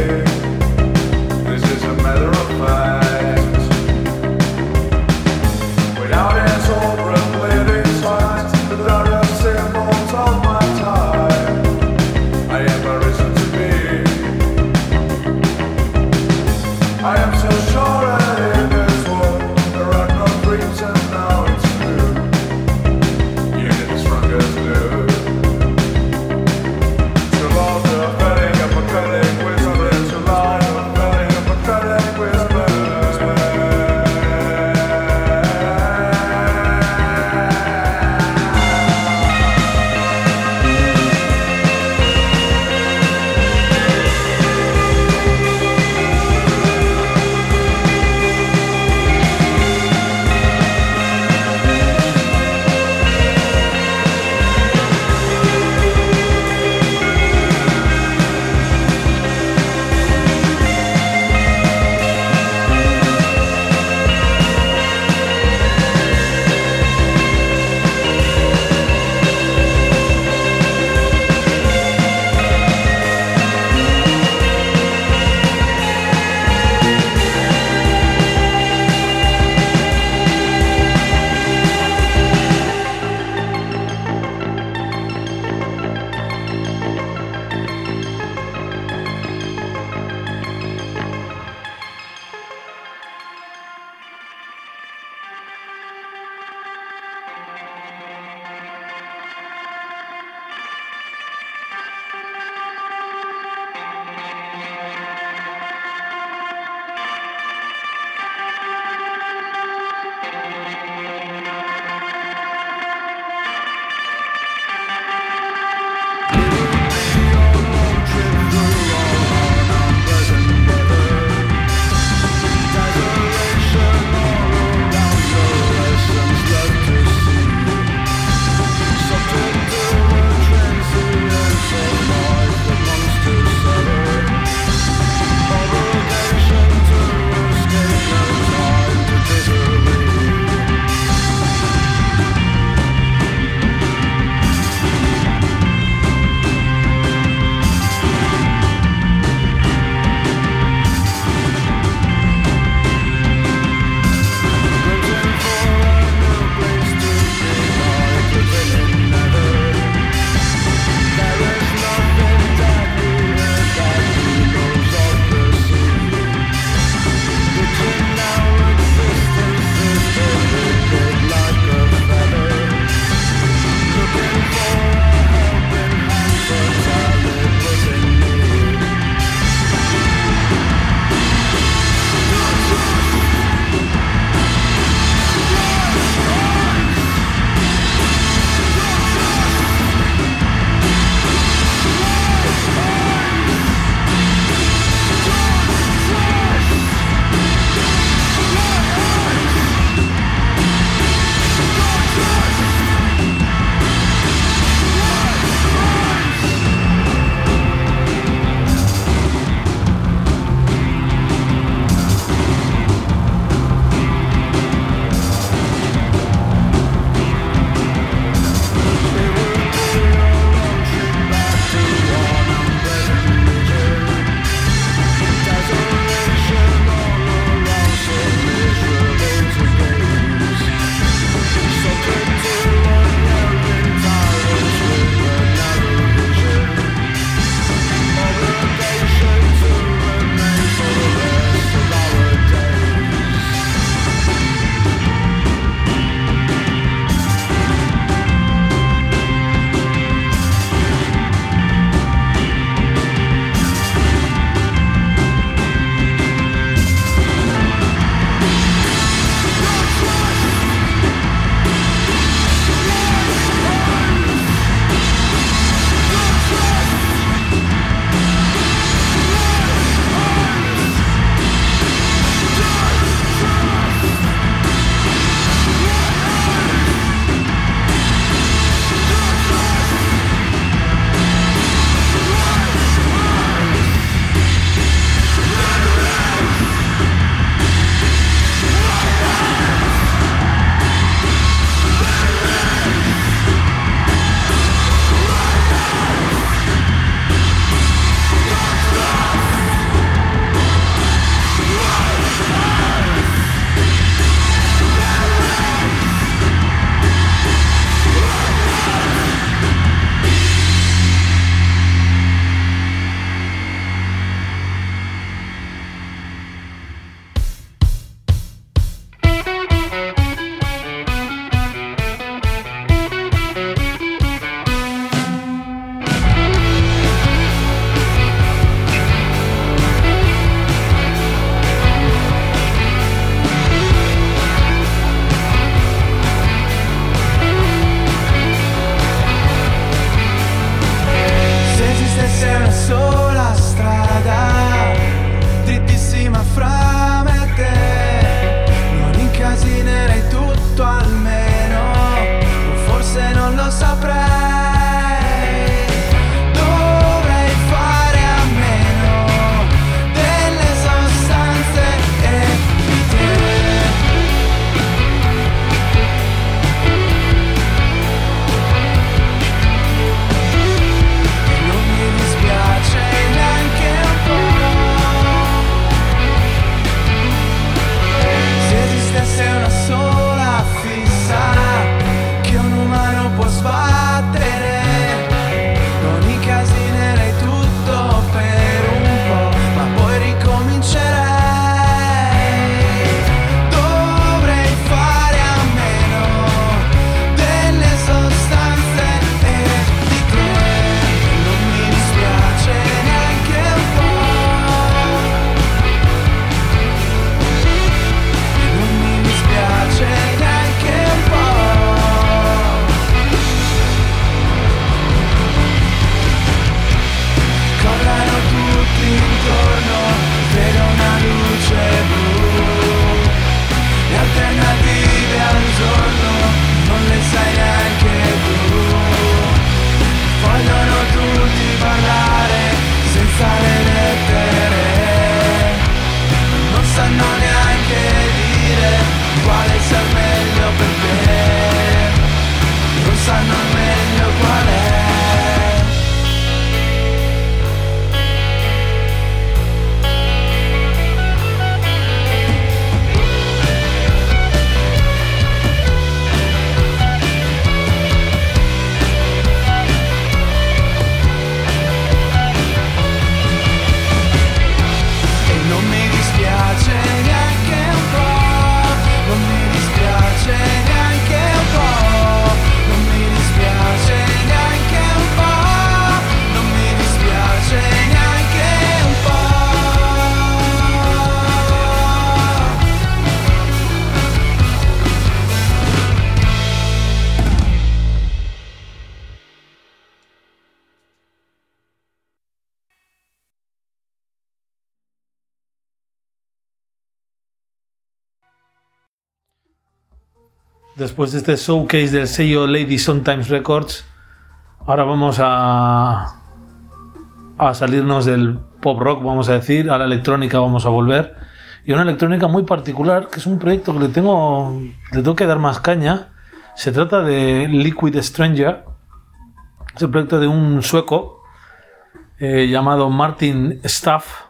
después de este showcase del sello Lady Sometimes Records, ahora vamos a, a salirnos del pop rock, vamos a decir, a la electrónica vamos a volver. Y una electrónica muy particular, que es un proyecto que le tengo, le tengo que dar más caña. Se trata de Liquid Stranger. Es el proyecto de un sueco eh, llamado Martin Staff.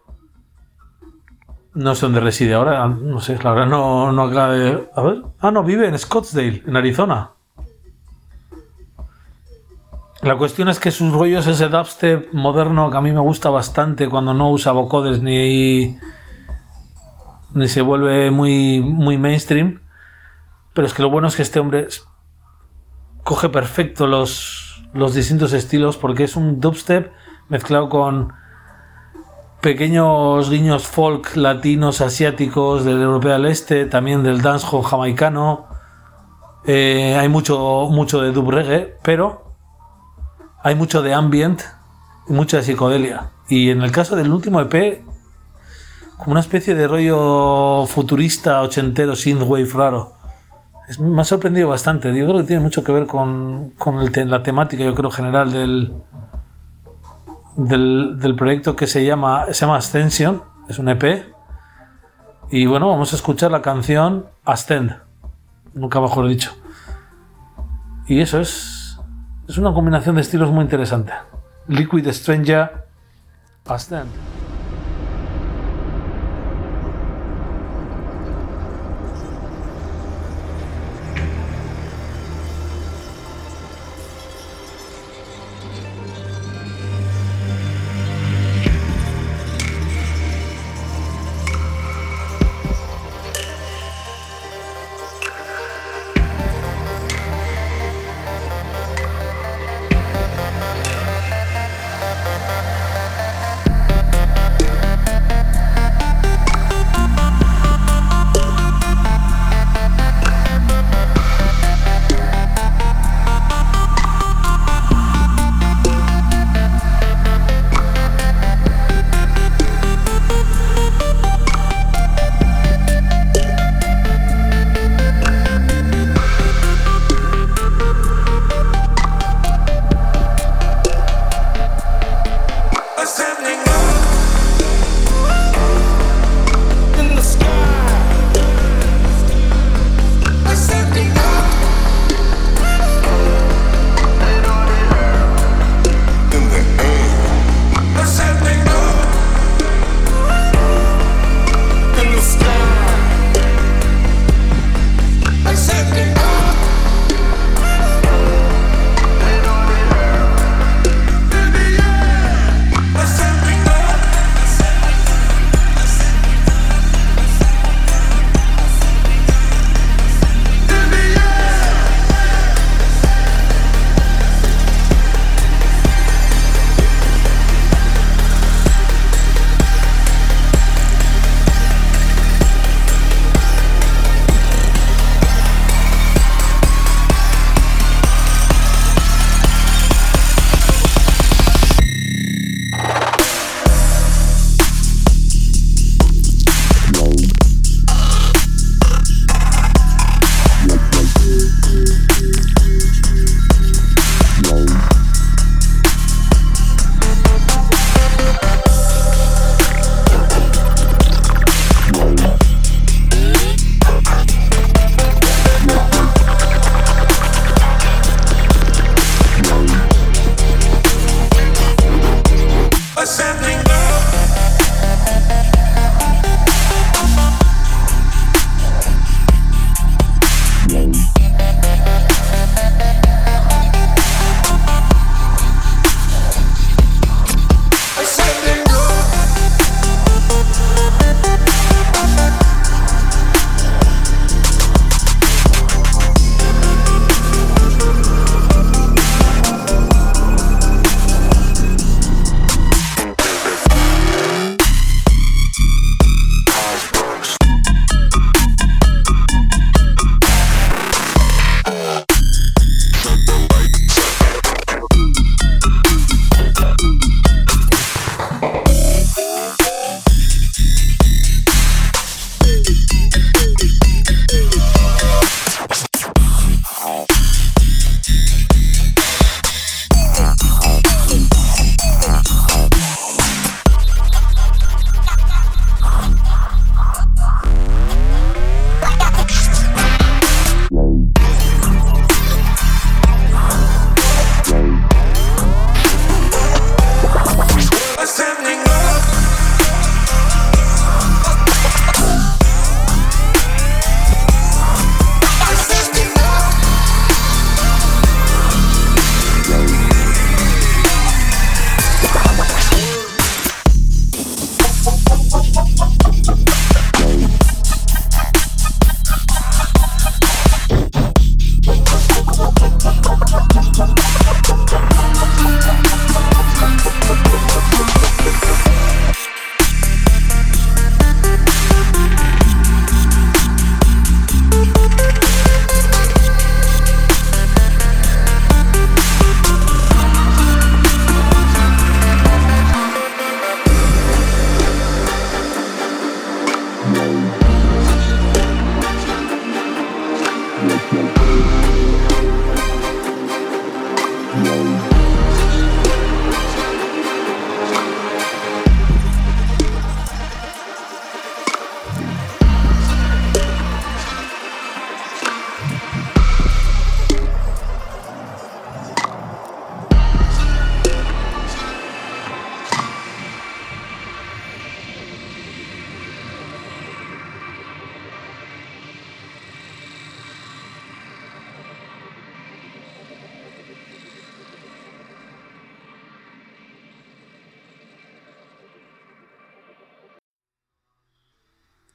No sé dónde reside ahora, no sé, la verdad no, no acaba de... A ver, ah, no, vive en Scottsdale, en Arizona. La cuestión es que sus rollos, ese dubstep moderno que a mí me gusta bastante cuando no usa vocoders ni, ni se vuelve muy, muy mainstream. Pero es que lo bueno es que este hombre coge perfecto los, los distintos estilos, porque es un dubstep mezclado con pequeños guiños folk latinos, asiáticos, del europeo al este, también del dancehall jamaicano. Eh, hay mucho, mucho de dub reggae, pero hay mucho de ambient y mucha de psicodelia. Y en el caso del último E P, como una especie de rollo futurista, ochentero, synthwave raro. Es, me ha sorprendido bastante. Yo creo que tiene mucho que ver con, con el te, la temática, yo creo, general del, del, del proyecto, que se llama, se llama Ascension. Es un E P. Y bueno, vamos a escuchar la canción Ascend. Nunca mejor dicho. Y eso es, es una combinación de estilos muy interesante. Liquid Stranger, Ascend.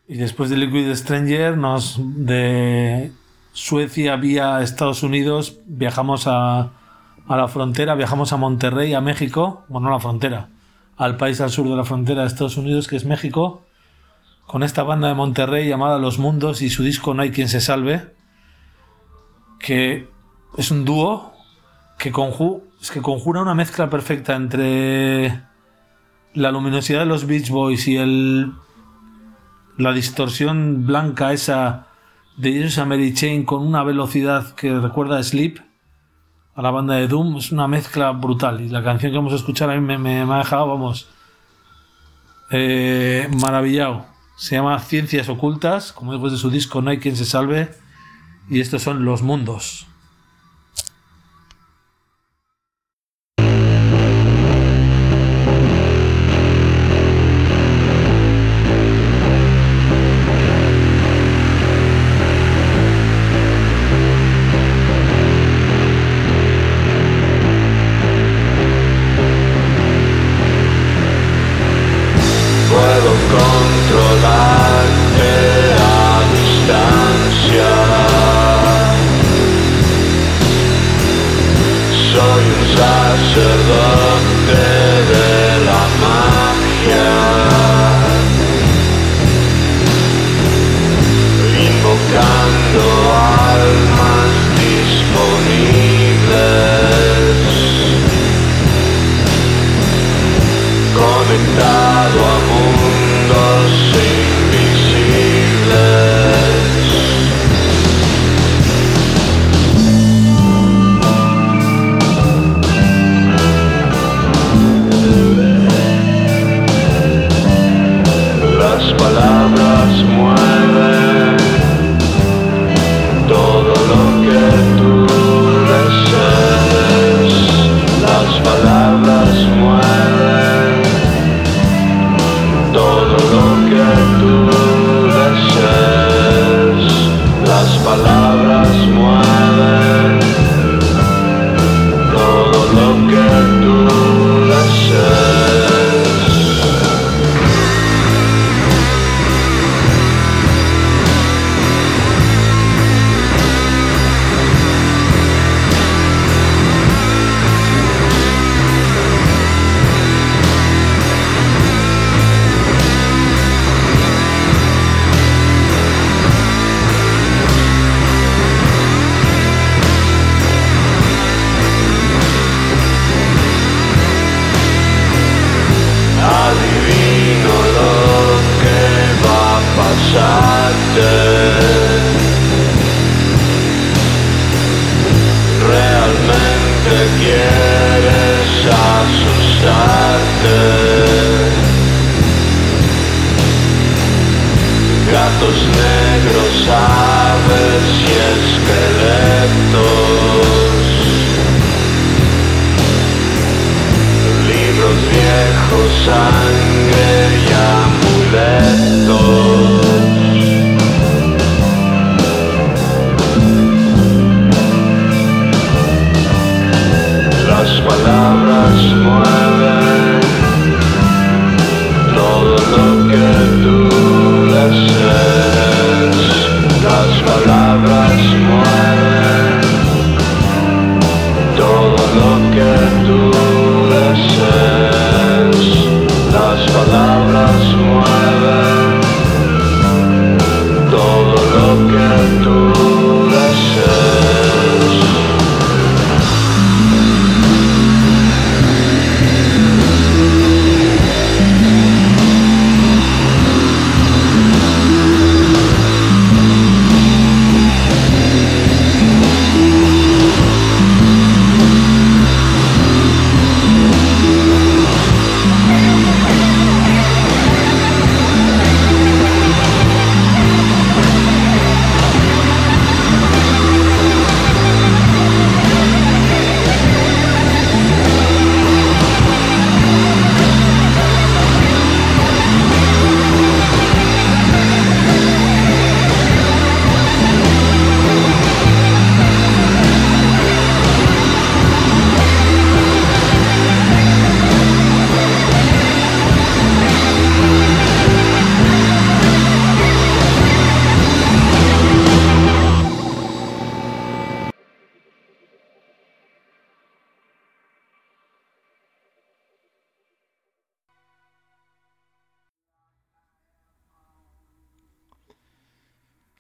Y después de Liquid Stranger, nos de Suecia vía Estados Unidos viajamos a, a la frontera, viajamos a Monterrey, a México, bueno, no a la frontera, al país al sur de la frontera de Estados Unidos, que es México, con esta banda de Monterrey llamada Los Mundos y su disco No hay quien se salve, que es un dúo que, conju- es que conjura una mezcla perfecta entre la luminosidad de los Beach Boys y el, la distorsión blanca esa de Jesus and Mary Chain con una velocidad que recuerda a Sleep, a la banda de Doom. Es una mezcla brutal y la canción que vamos a escuchar a mí me, me, me ha dejado, vamos, eh, maravillado. Se llama Ciencias Ocultas, como después de su disco No hay quien se salve, y estos son Los Mundos.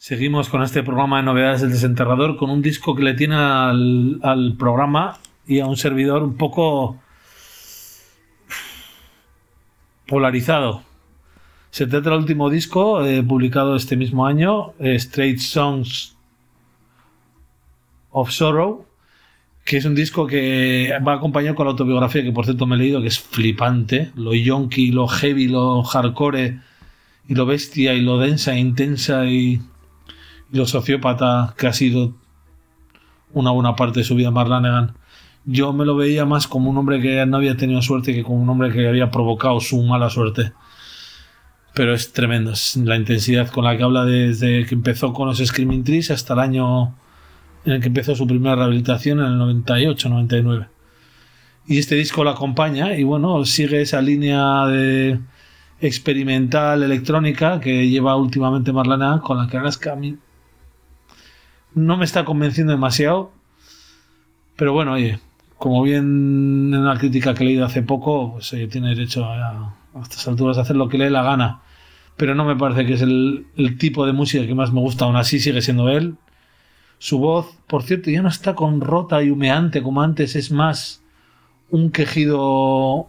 Seguimos con este programa de novedades del Desenterrador con un disco que le tiene al, al programa y a un servidor un poco polarizado. Se trata del último disco eh, publicado este mismo año, eh, Straight Songs of Sorrow, que es un disco que va acompañado con la autobiografía, que por cierto me he leído, que es flipante, lo yonky, lo heavy, lo hardcore y lo bestia y lo densa e intensa y, y lo sociópata que ha sido una buena parte de su vida Mark Lanegan. Yo me lo veía más como un hombre que no había tenido suerte que como un hombre que había provocado su mala suerte. Pero es tremendo, es la intensidad con la que habla desde que empezó con los Screaming Trees hasta el año en el que empezó su primera rehabilitación en el noventa y ocho noventa y nueve. Y este disco lo acompaña y bueno, sigue esa línea de experimental electrónica que lleva últimamente Mark Lanegan, con la que ahora es que a mí no me está convenciendo demasiado. Pero bueno, oye, como bien en una crítica que he leído hace poco, pues oye, tiene derecho a, a estas alturas a hacer lo que le dé la gana. Pero no me parece que es el, el tipo de música que más me gusta. Aún así sigue siendo él. Su voz, por cierto, ya no está con rota y humeante como antes, es más un quejido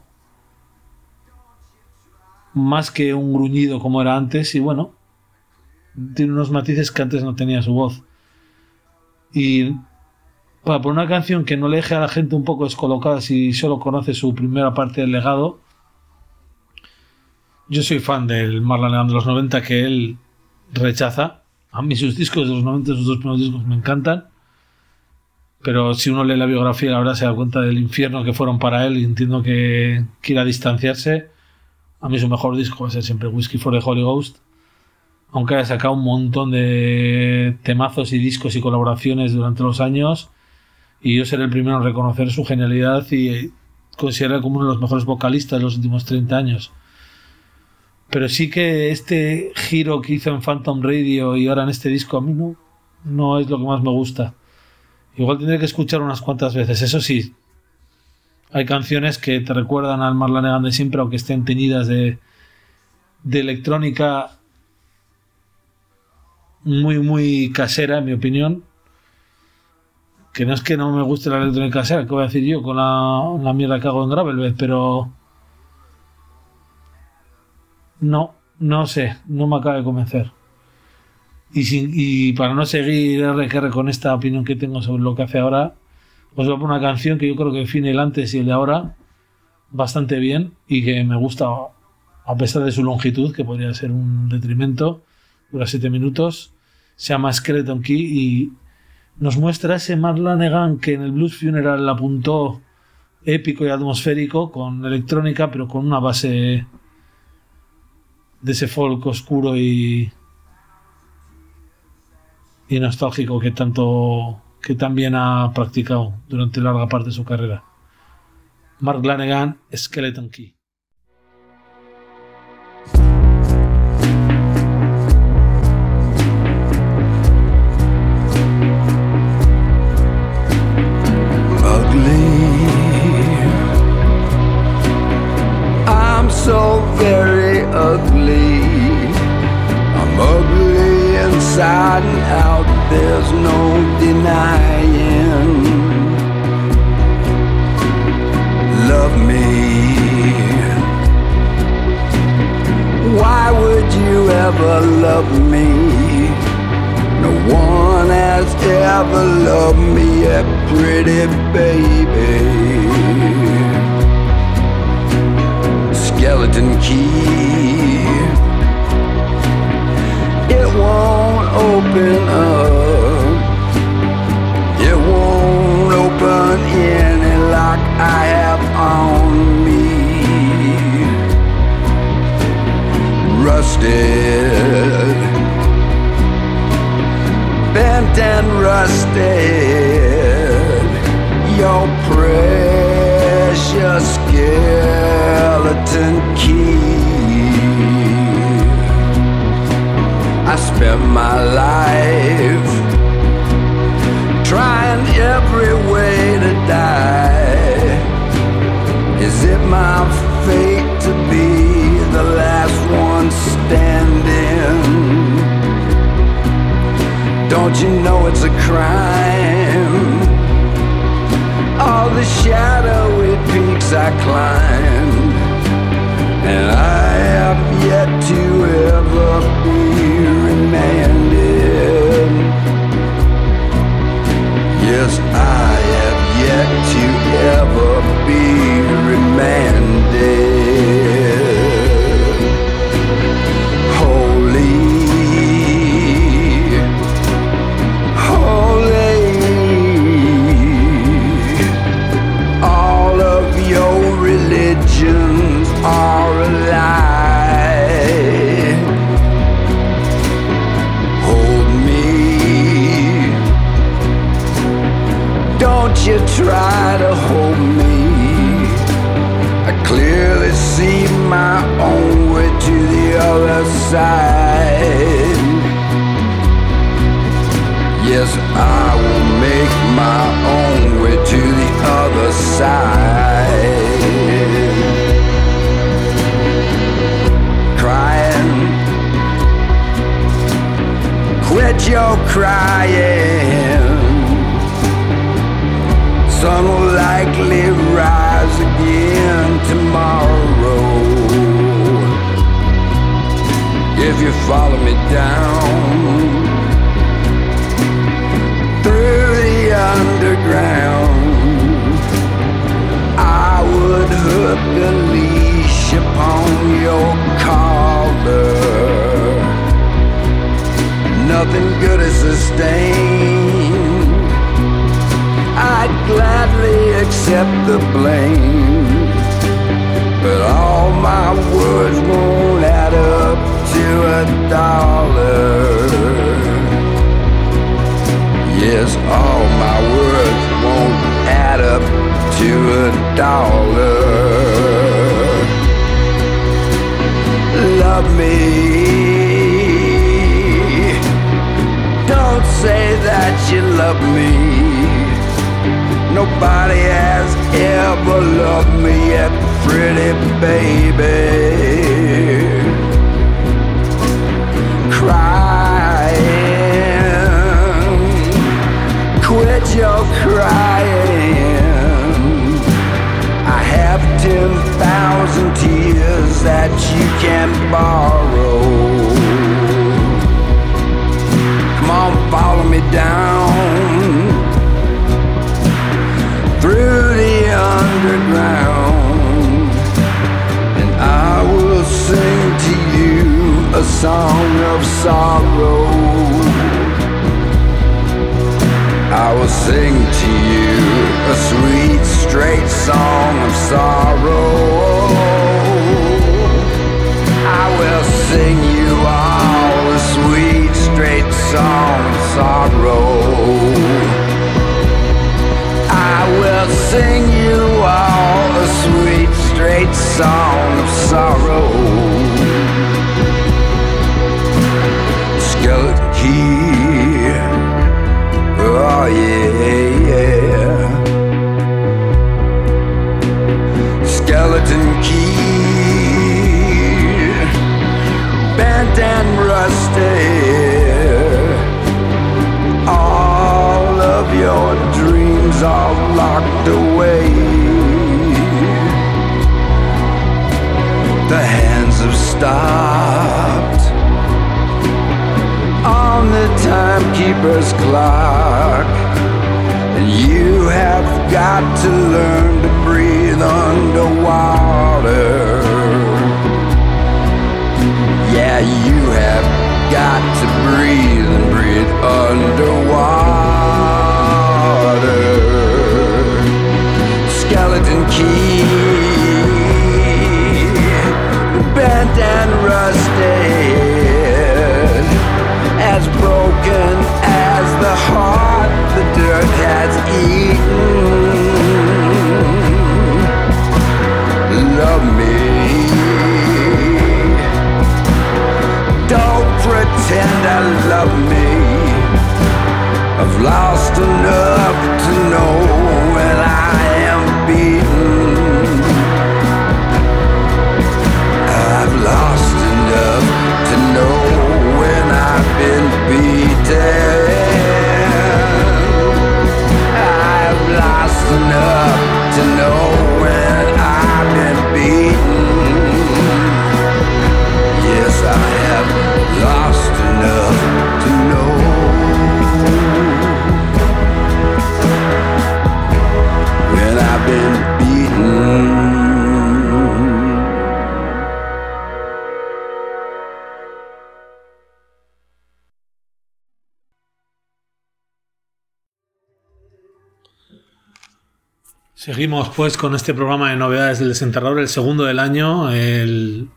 más que un gruñido como era antes, y bueno, tiene unos matices que antes no tenía su voz. Y para por una canción que no le deje a la gente un poco descolocada si solo conoce su primera parte del legado, yo soy fan del Mark Lanegan de los noventa, que él rechaza. A mí sus discos de los noventa, sus dos primeros discos me encantan, pero si uno lee la biografía, la verdad se da cuenta del infierno que fueron para él y entiendo que quiera distanciarse. A mí su mejor disco va a ser siempre Whiskey for the Holy Ghost, aunque haya sacado un montón de temazos y discos y colaboraciones durante los años, y yo seré el primero en reconocer su genialidad y considerarlo como uno de los mejores vocalistas de los últimos treinta años. Pero sí que este giro que hizo en Phantom Radio y ahora en este disco a mí no, no es lo que más me gusta. Igual tendré que escuchar unas cuantas veces. Eso sí, hay canciones que te recuerdan al Mark Lanegan de siempre, aunque estén teñidas de, de electrónica muy muy casera, en mi opinión. Que no es que no me guste la electrónica casera, que voy a decir yo con la, la mierda que hago en Gravelbed, pero no, no sé, no me acaba de convencer. Y, sin, y para no seguir R que R con esta opinión que tengo sobre lo que hace ahora, os voy a poner una canción que yo creo que define el antes y el de ahora bastante bien y que me gusta a pesar de su longitud, que podría ser un detrimento. Dura siete minutos, se llama Skeleton Key y nos muestra ese Mark Lanegan que en el Blues Funeral apuntó épico y atmosférico con electrónica, pero con una base de ese folk oscuro y, y nostálgico que tanto que también ha practicado durante larga parte de su carrera. Mark Lanegan, Skeleton Key. So very ugly. I'm ugly inside and out, there's no denying. Love me. Why would you ever love me? No one has ever loved me yet, pretty baby. Skeleton key, it won't open up, it won't open any lock I have on me. Rusted, bent and rusted, your precious skeleton key. I spent my life trying every way to die. Is it my fate to be the last one standing? know it's a crime. All the shadowy peaks I climbed, and I have yet to ever be remanded. Yes, I have yet to ever be remanded. Holy, holy, all of your religions are a lie. Hold me, don't you try to hold me. I clearly see my own way to the other side. Yes, I will make my own way to the other side. Crying, quit your crying. Sun will likely rise again tomorrow. If you follow me down through the underground, I would hook a leash upon your collar. Nothing good is sustained. I'd gladly accept the blame, but all my words won't add up to a dollar. Yes, all my words won't add up to a dollar. Love me, don't say that you love me. Nobody has ever loved me yet, pretty baby. Crying, quit your crying. I have ten thousand tears that you can borrow. Come on, follow me down through the underground, and I will sing to you a song of sorrow. I will sing to you a sweet, straight song of sorrow. I will sing you all a sweet, straight song of sorrow. I will sing you all a sweet, straight song of sorrow. Skeleton key, oh yeah, yeah. Skeleton key, bent and rusted. All of your dreams are locked away. The hands have stopped on the timekeeper's clock, and you have got to learn to breathe underwater. Yeah, you have got to breathe and breathe underwater. Skeleton key, bent and rusted, as broken as the heart the dirt has eaten. Love me, don't pretend to love me. Seguimos pues con este programa de novedades del Desenterrador, el segundo del año, el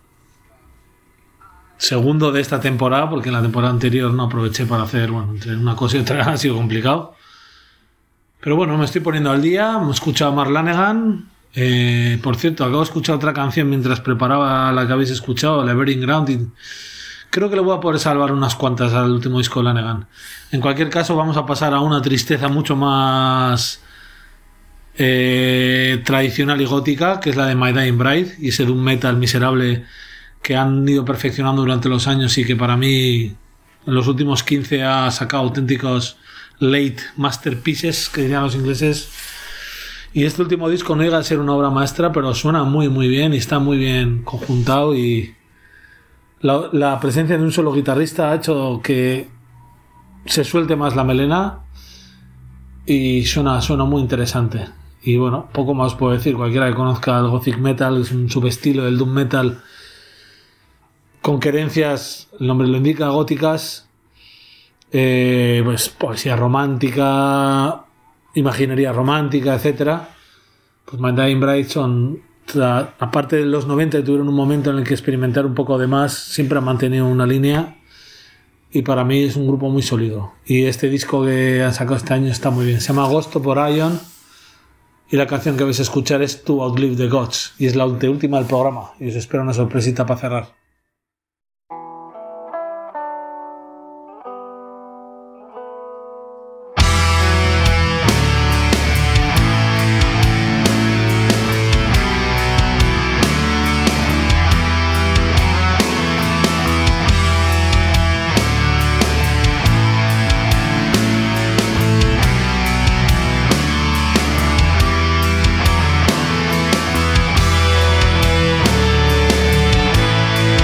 segundo de esta temporada, porque en la temporada anterior no aproveché para hacer, bueno, entre una cosa y otra ha sido complicado. Pero bueno, me estoy poniendo al día, me he escuchado a Mark Lanegan. Eh, por cierto, acabo de escuchar otra canción mientras preparaba la que habéis escuchado, la Burying Ground, y creo que le voy a poder salvar unas cuantas al último disco de Lanegan. En cualquier caso, vamos a pasar a una tristeza mucho más eh, tradicional y gótica, que es la de My Dying Bride, y ese doom metal miserable que han ido perfeccionando durante los años y que para mí en los últimos quince ha sacado auténticos late masterpieces, que dirían los ingleses. Y este último disco no llega a ser una obra maestra, pero suena muy muy bien y está muy bien conjuntado, y la, la presencia de un solo guitarrista ha hecho que se suelte más la melena y suena, suena muy interesante. Y bueno, poco más puedo decir. Cualquiera que conozca el gothic metal, es un subestilo del doom metal con querencias, el nombre lo indica, góticas, eh, pues poesía romántica, imaginería romántica, etcétera. Pues My Dying Bride son, aparte de los noventa, tuvieron un momento en el que experimentar un poco de más, siempre han mantenido una línea, y para mí es un grupo muy sólido. Y este disco que han sacado este año está muy bien, se llama Agosto por Ion, y la canción que vais a escuchar es To Outlive the Gods, y es la última del programa, y os espero una sorpresita para cerrar. Thank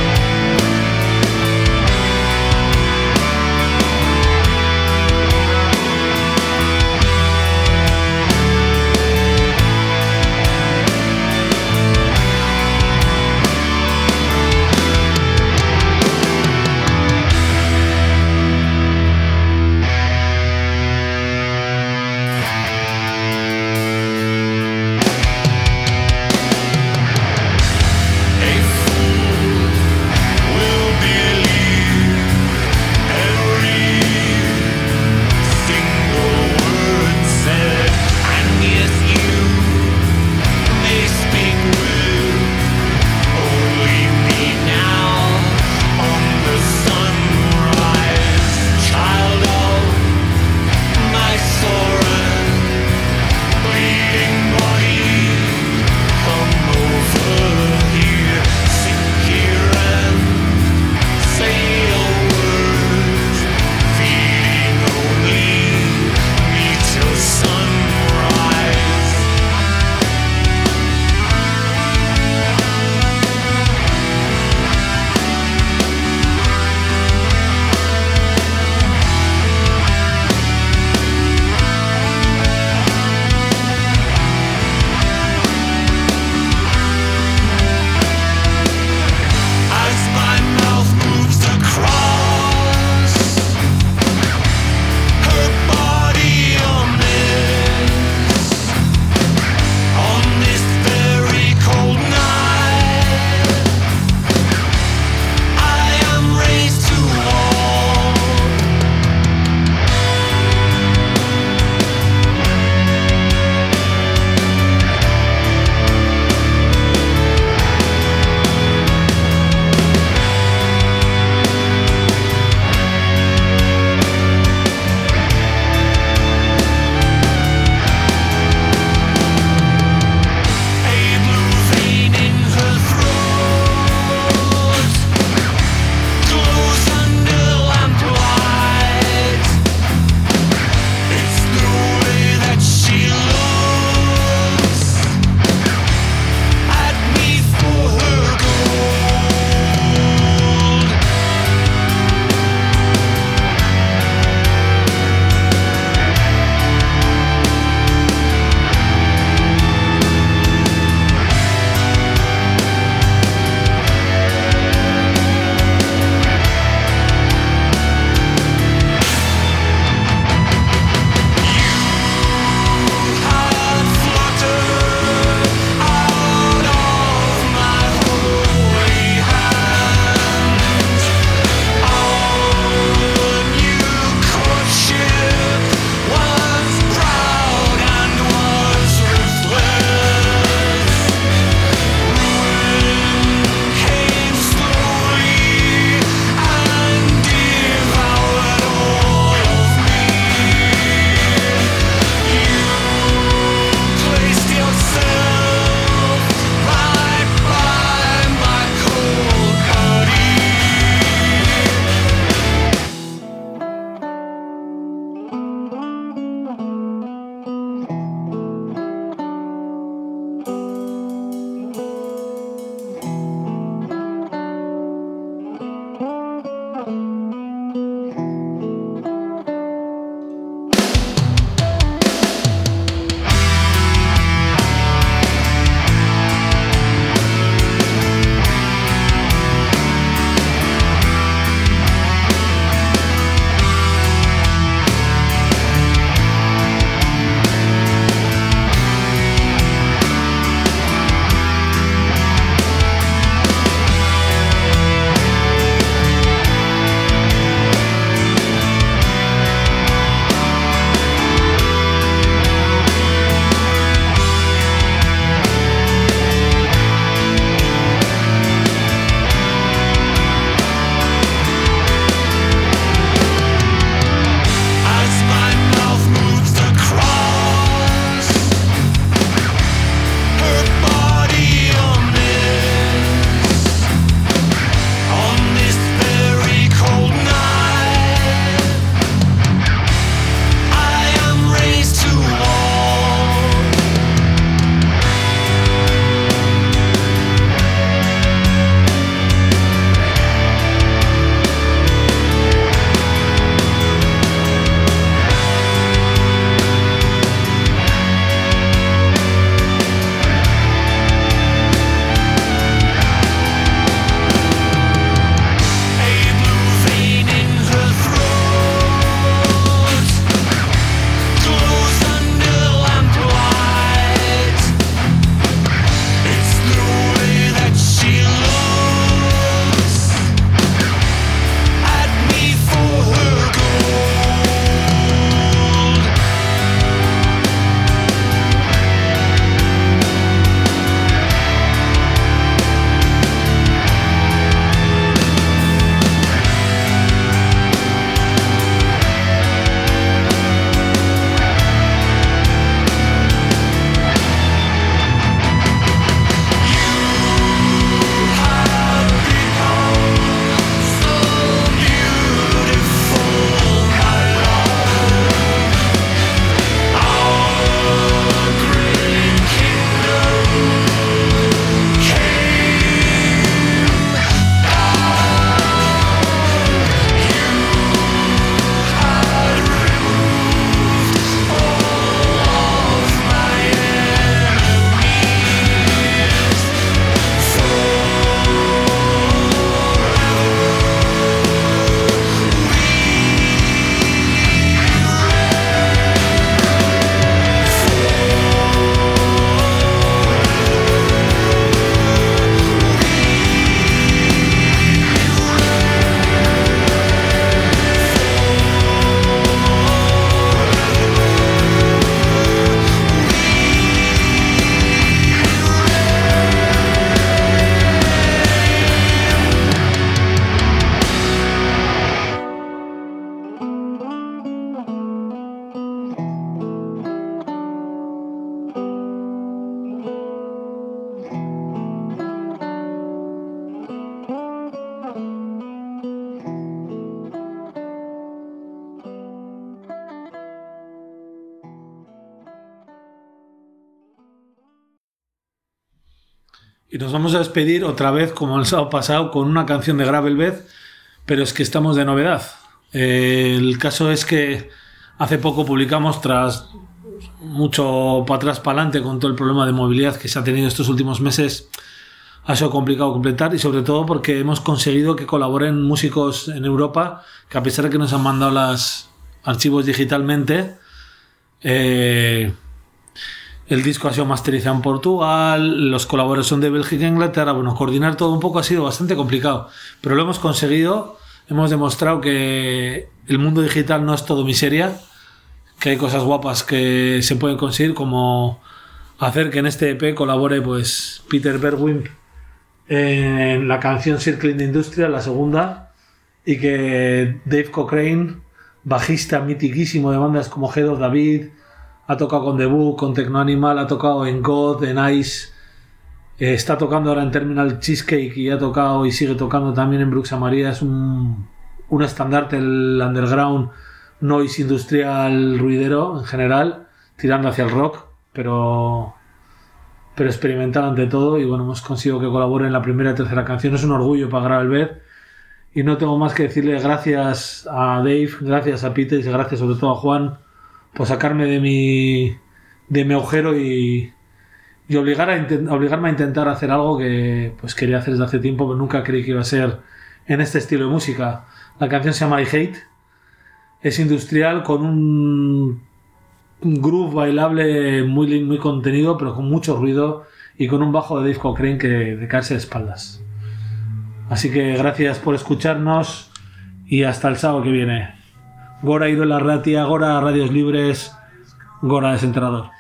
Y nos vamos a despedir otra vez, como el sábado pasado, con una canción de Gravelbed, pero es que estamos de novedad. Eh, el caso es que hace poco publicamos, tras mucho para atrás para adelante con todo el problema de movilidad que se ha tenido estos últimos meses, ha sido complicado completar, y sobre todo porque hemos conseguido que colaboren músicos en Europa que, a pesar de que nos han mandado los archivos digitalmente, eh, el disco ha sido masterizado en Portugal, los colaboradores son de Bélgica e Inglaterra. Bueno, coordinar todo un poco ha sido bastante complicado, pero lo hemos conseguido. Hemos demostrado que el mundo digital no es todo miseria, que hay cosas guapas que se pueden conseguir, como hacer que en este E P colabore pues Peter Bergwijn en la canción Circling the Industrial, la segunda, y que Dave Cochrane, bajista mitiquísimo de bandas como Head of David, ha tocado con The Book, con Techno Animal, ha tocado en God, en Ice, eh, está tocando ahora en Terminal Cheesecake y ha tocado y sigue tocando también en Bruxa María. Es un, un estandarte el underground noise industrial ruidero en general, tirando hacia el rock, pero, pero experimental ante todo. Y bueno, hemos conseguido que colabore en la primera y tercera canción. Es un orgullo para Gravelbed, y no tengo más que decirle gracias a Dave, gracias a Peter y gracias sobre todo a Juan por sacarme de mi, de mi agujero y, y obligar a intent, obligarme a intentar hacer algo que pues quería hacer desde hace tiempo, pero nunca creí que iba a ser en este estilo de música. La canción se llama I Hate, es industrial, con un, un groove bailable muy, muy contenido, pero con mucho ruido, y con un bajo de Dave Cochrane que de caerse de espaldas. Así que gracias por escucharnos y hasta el sábado que viene. Gora Iruela Ratia, Gora Radios Libres, Gora Desenterrador.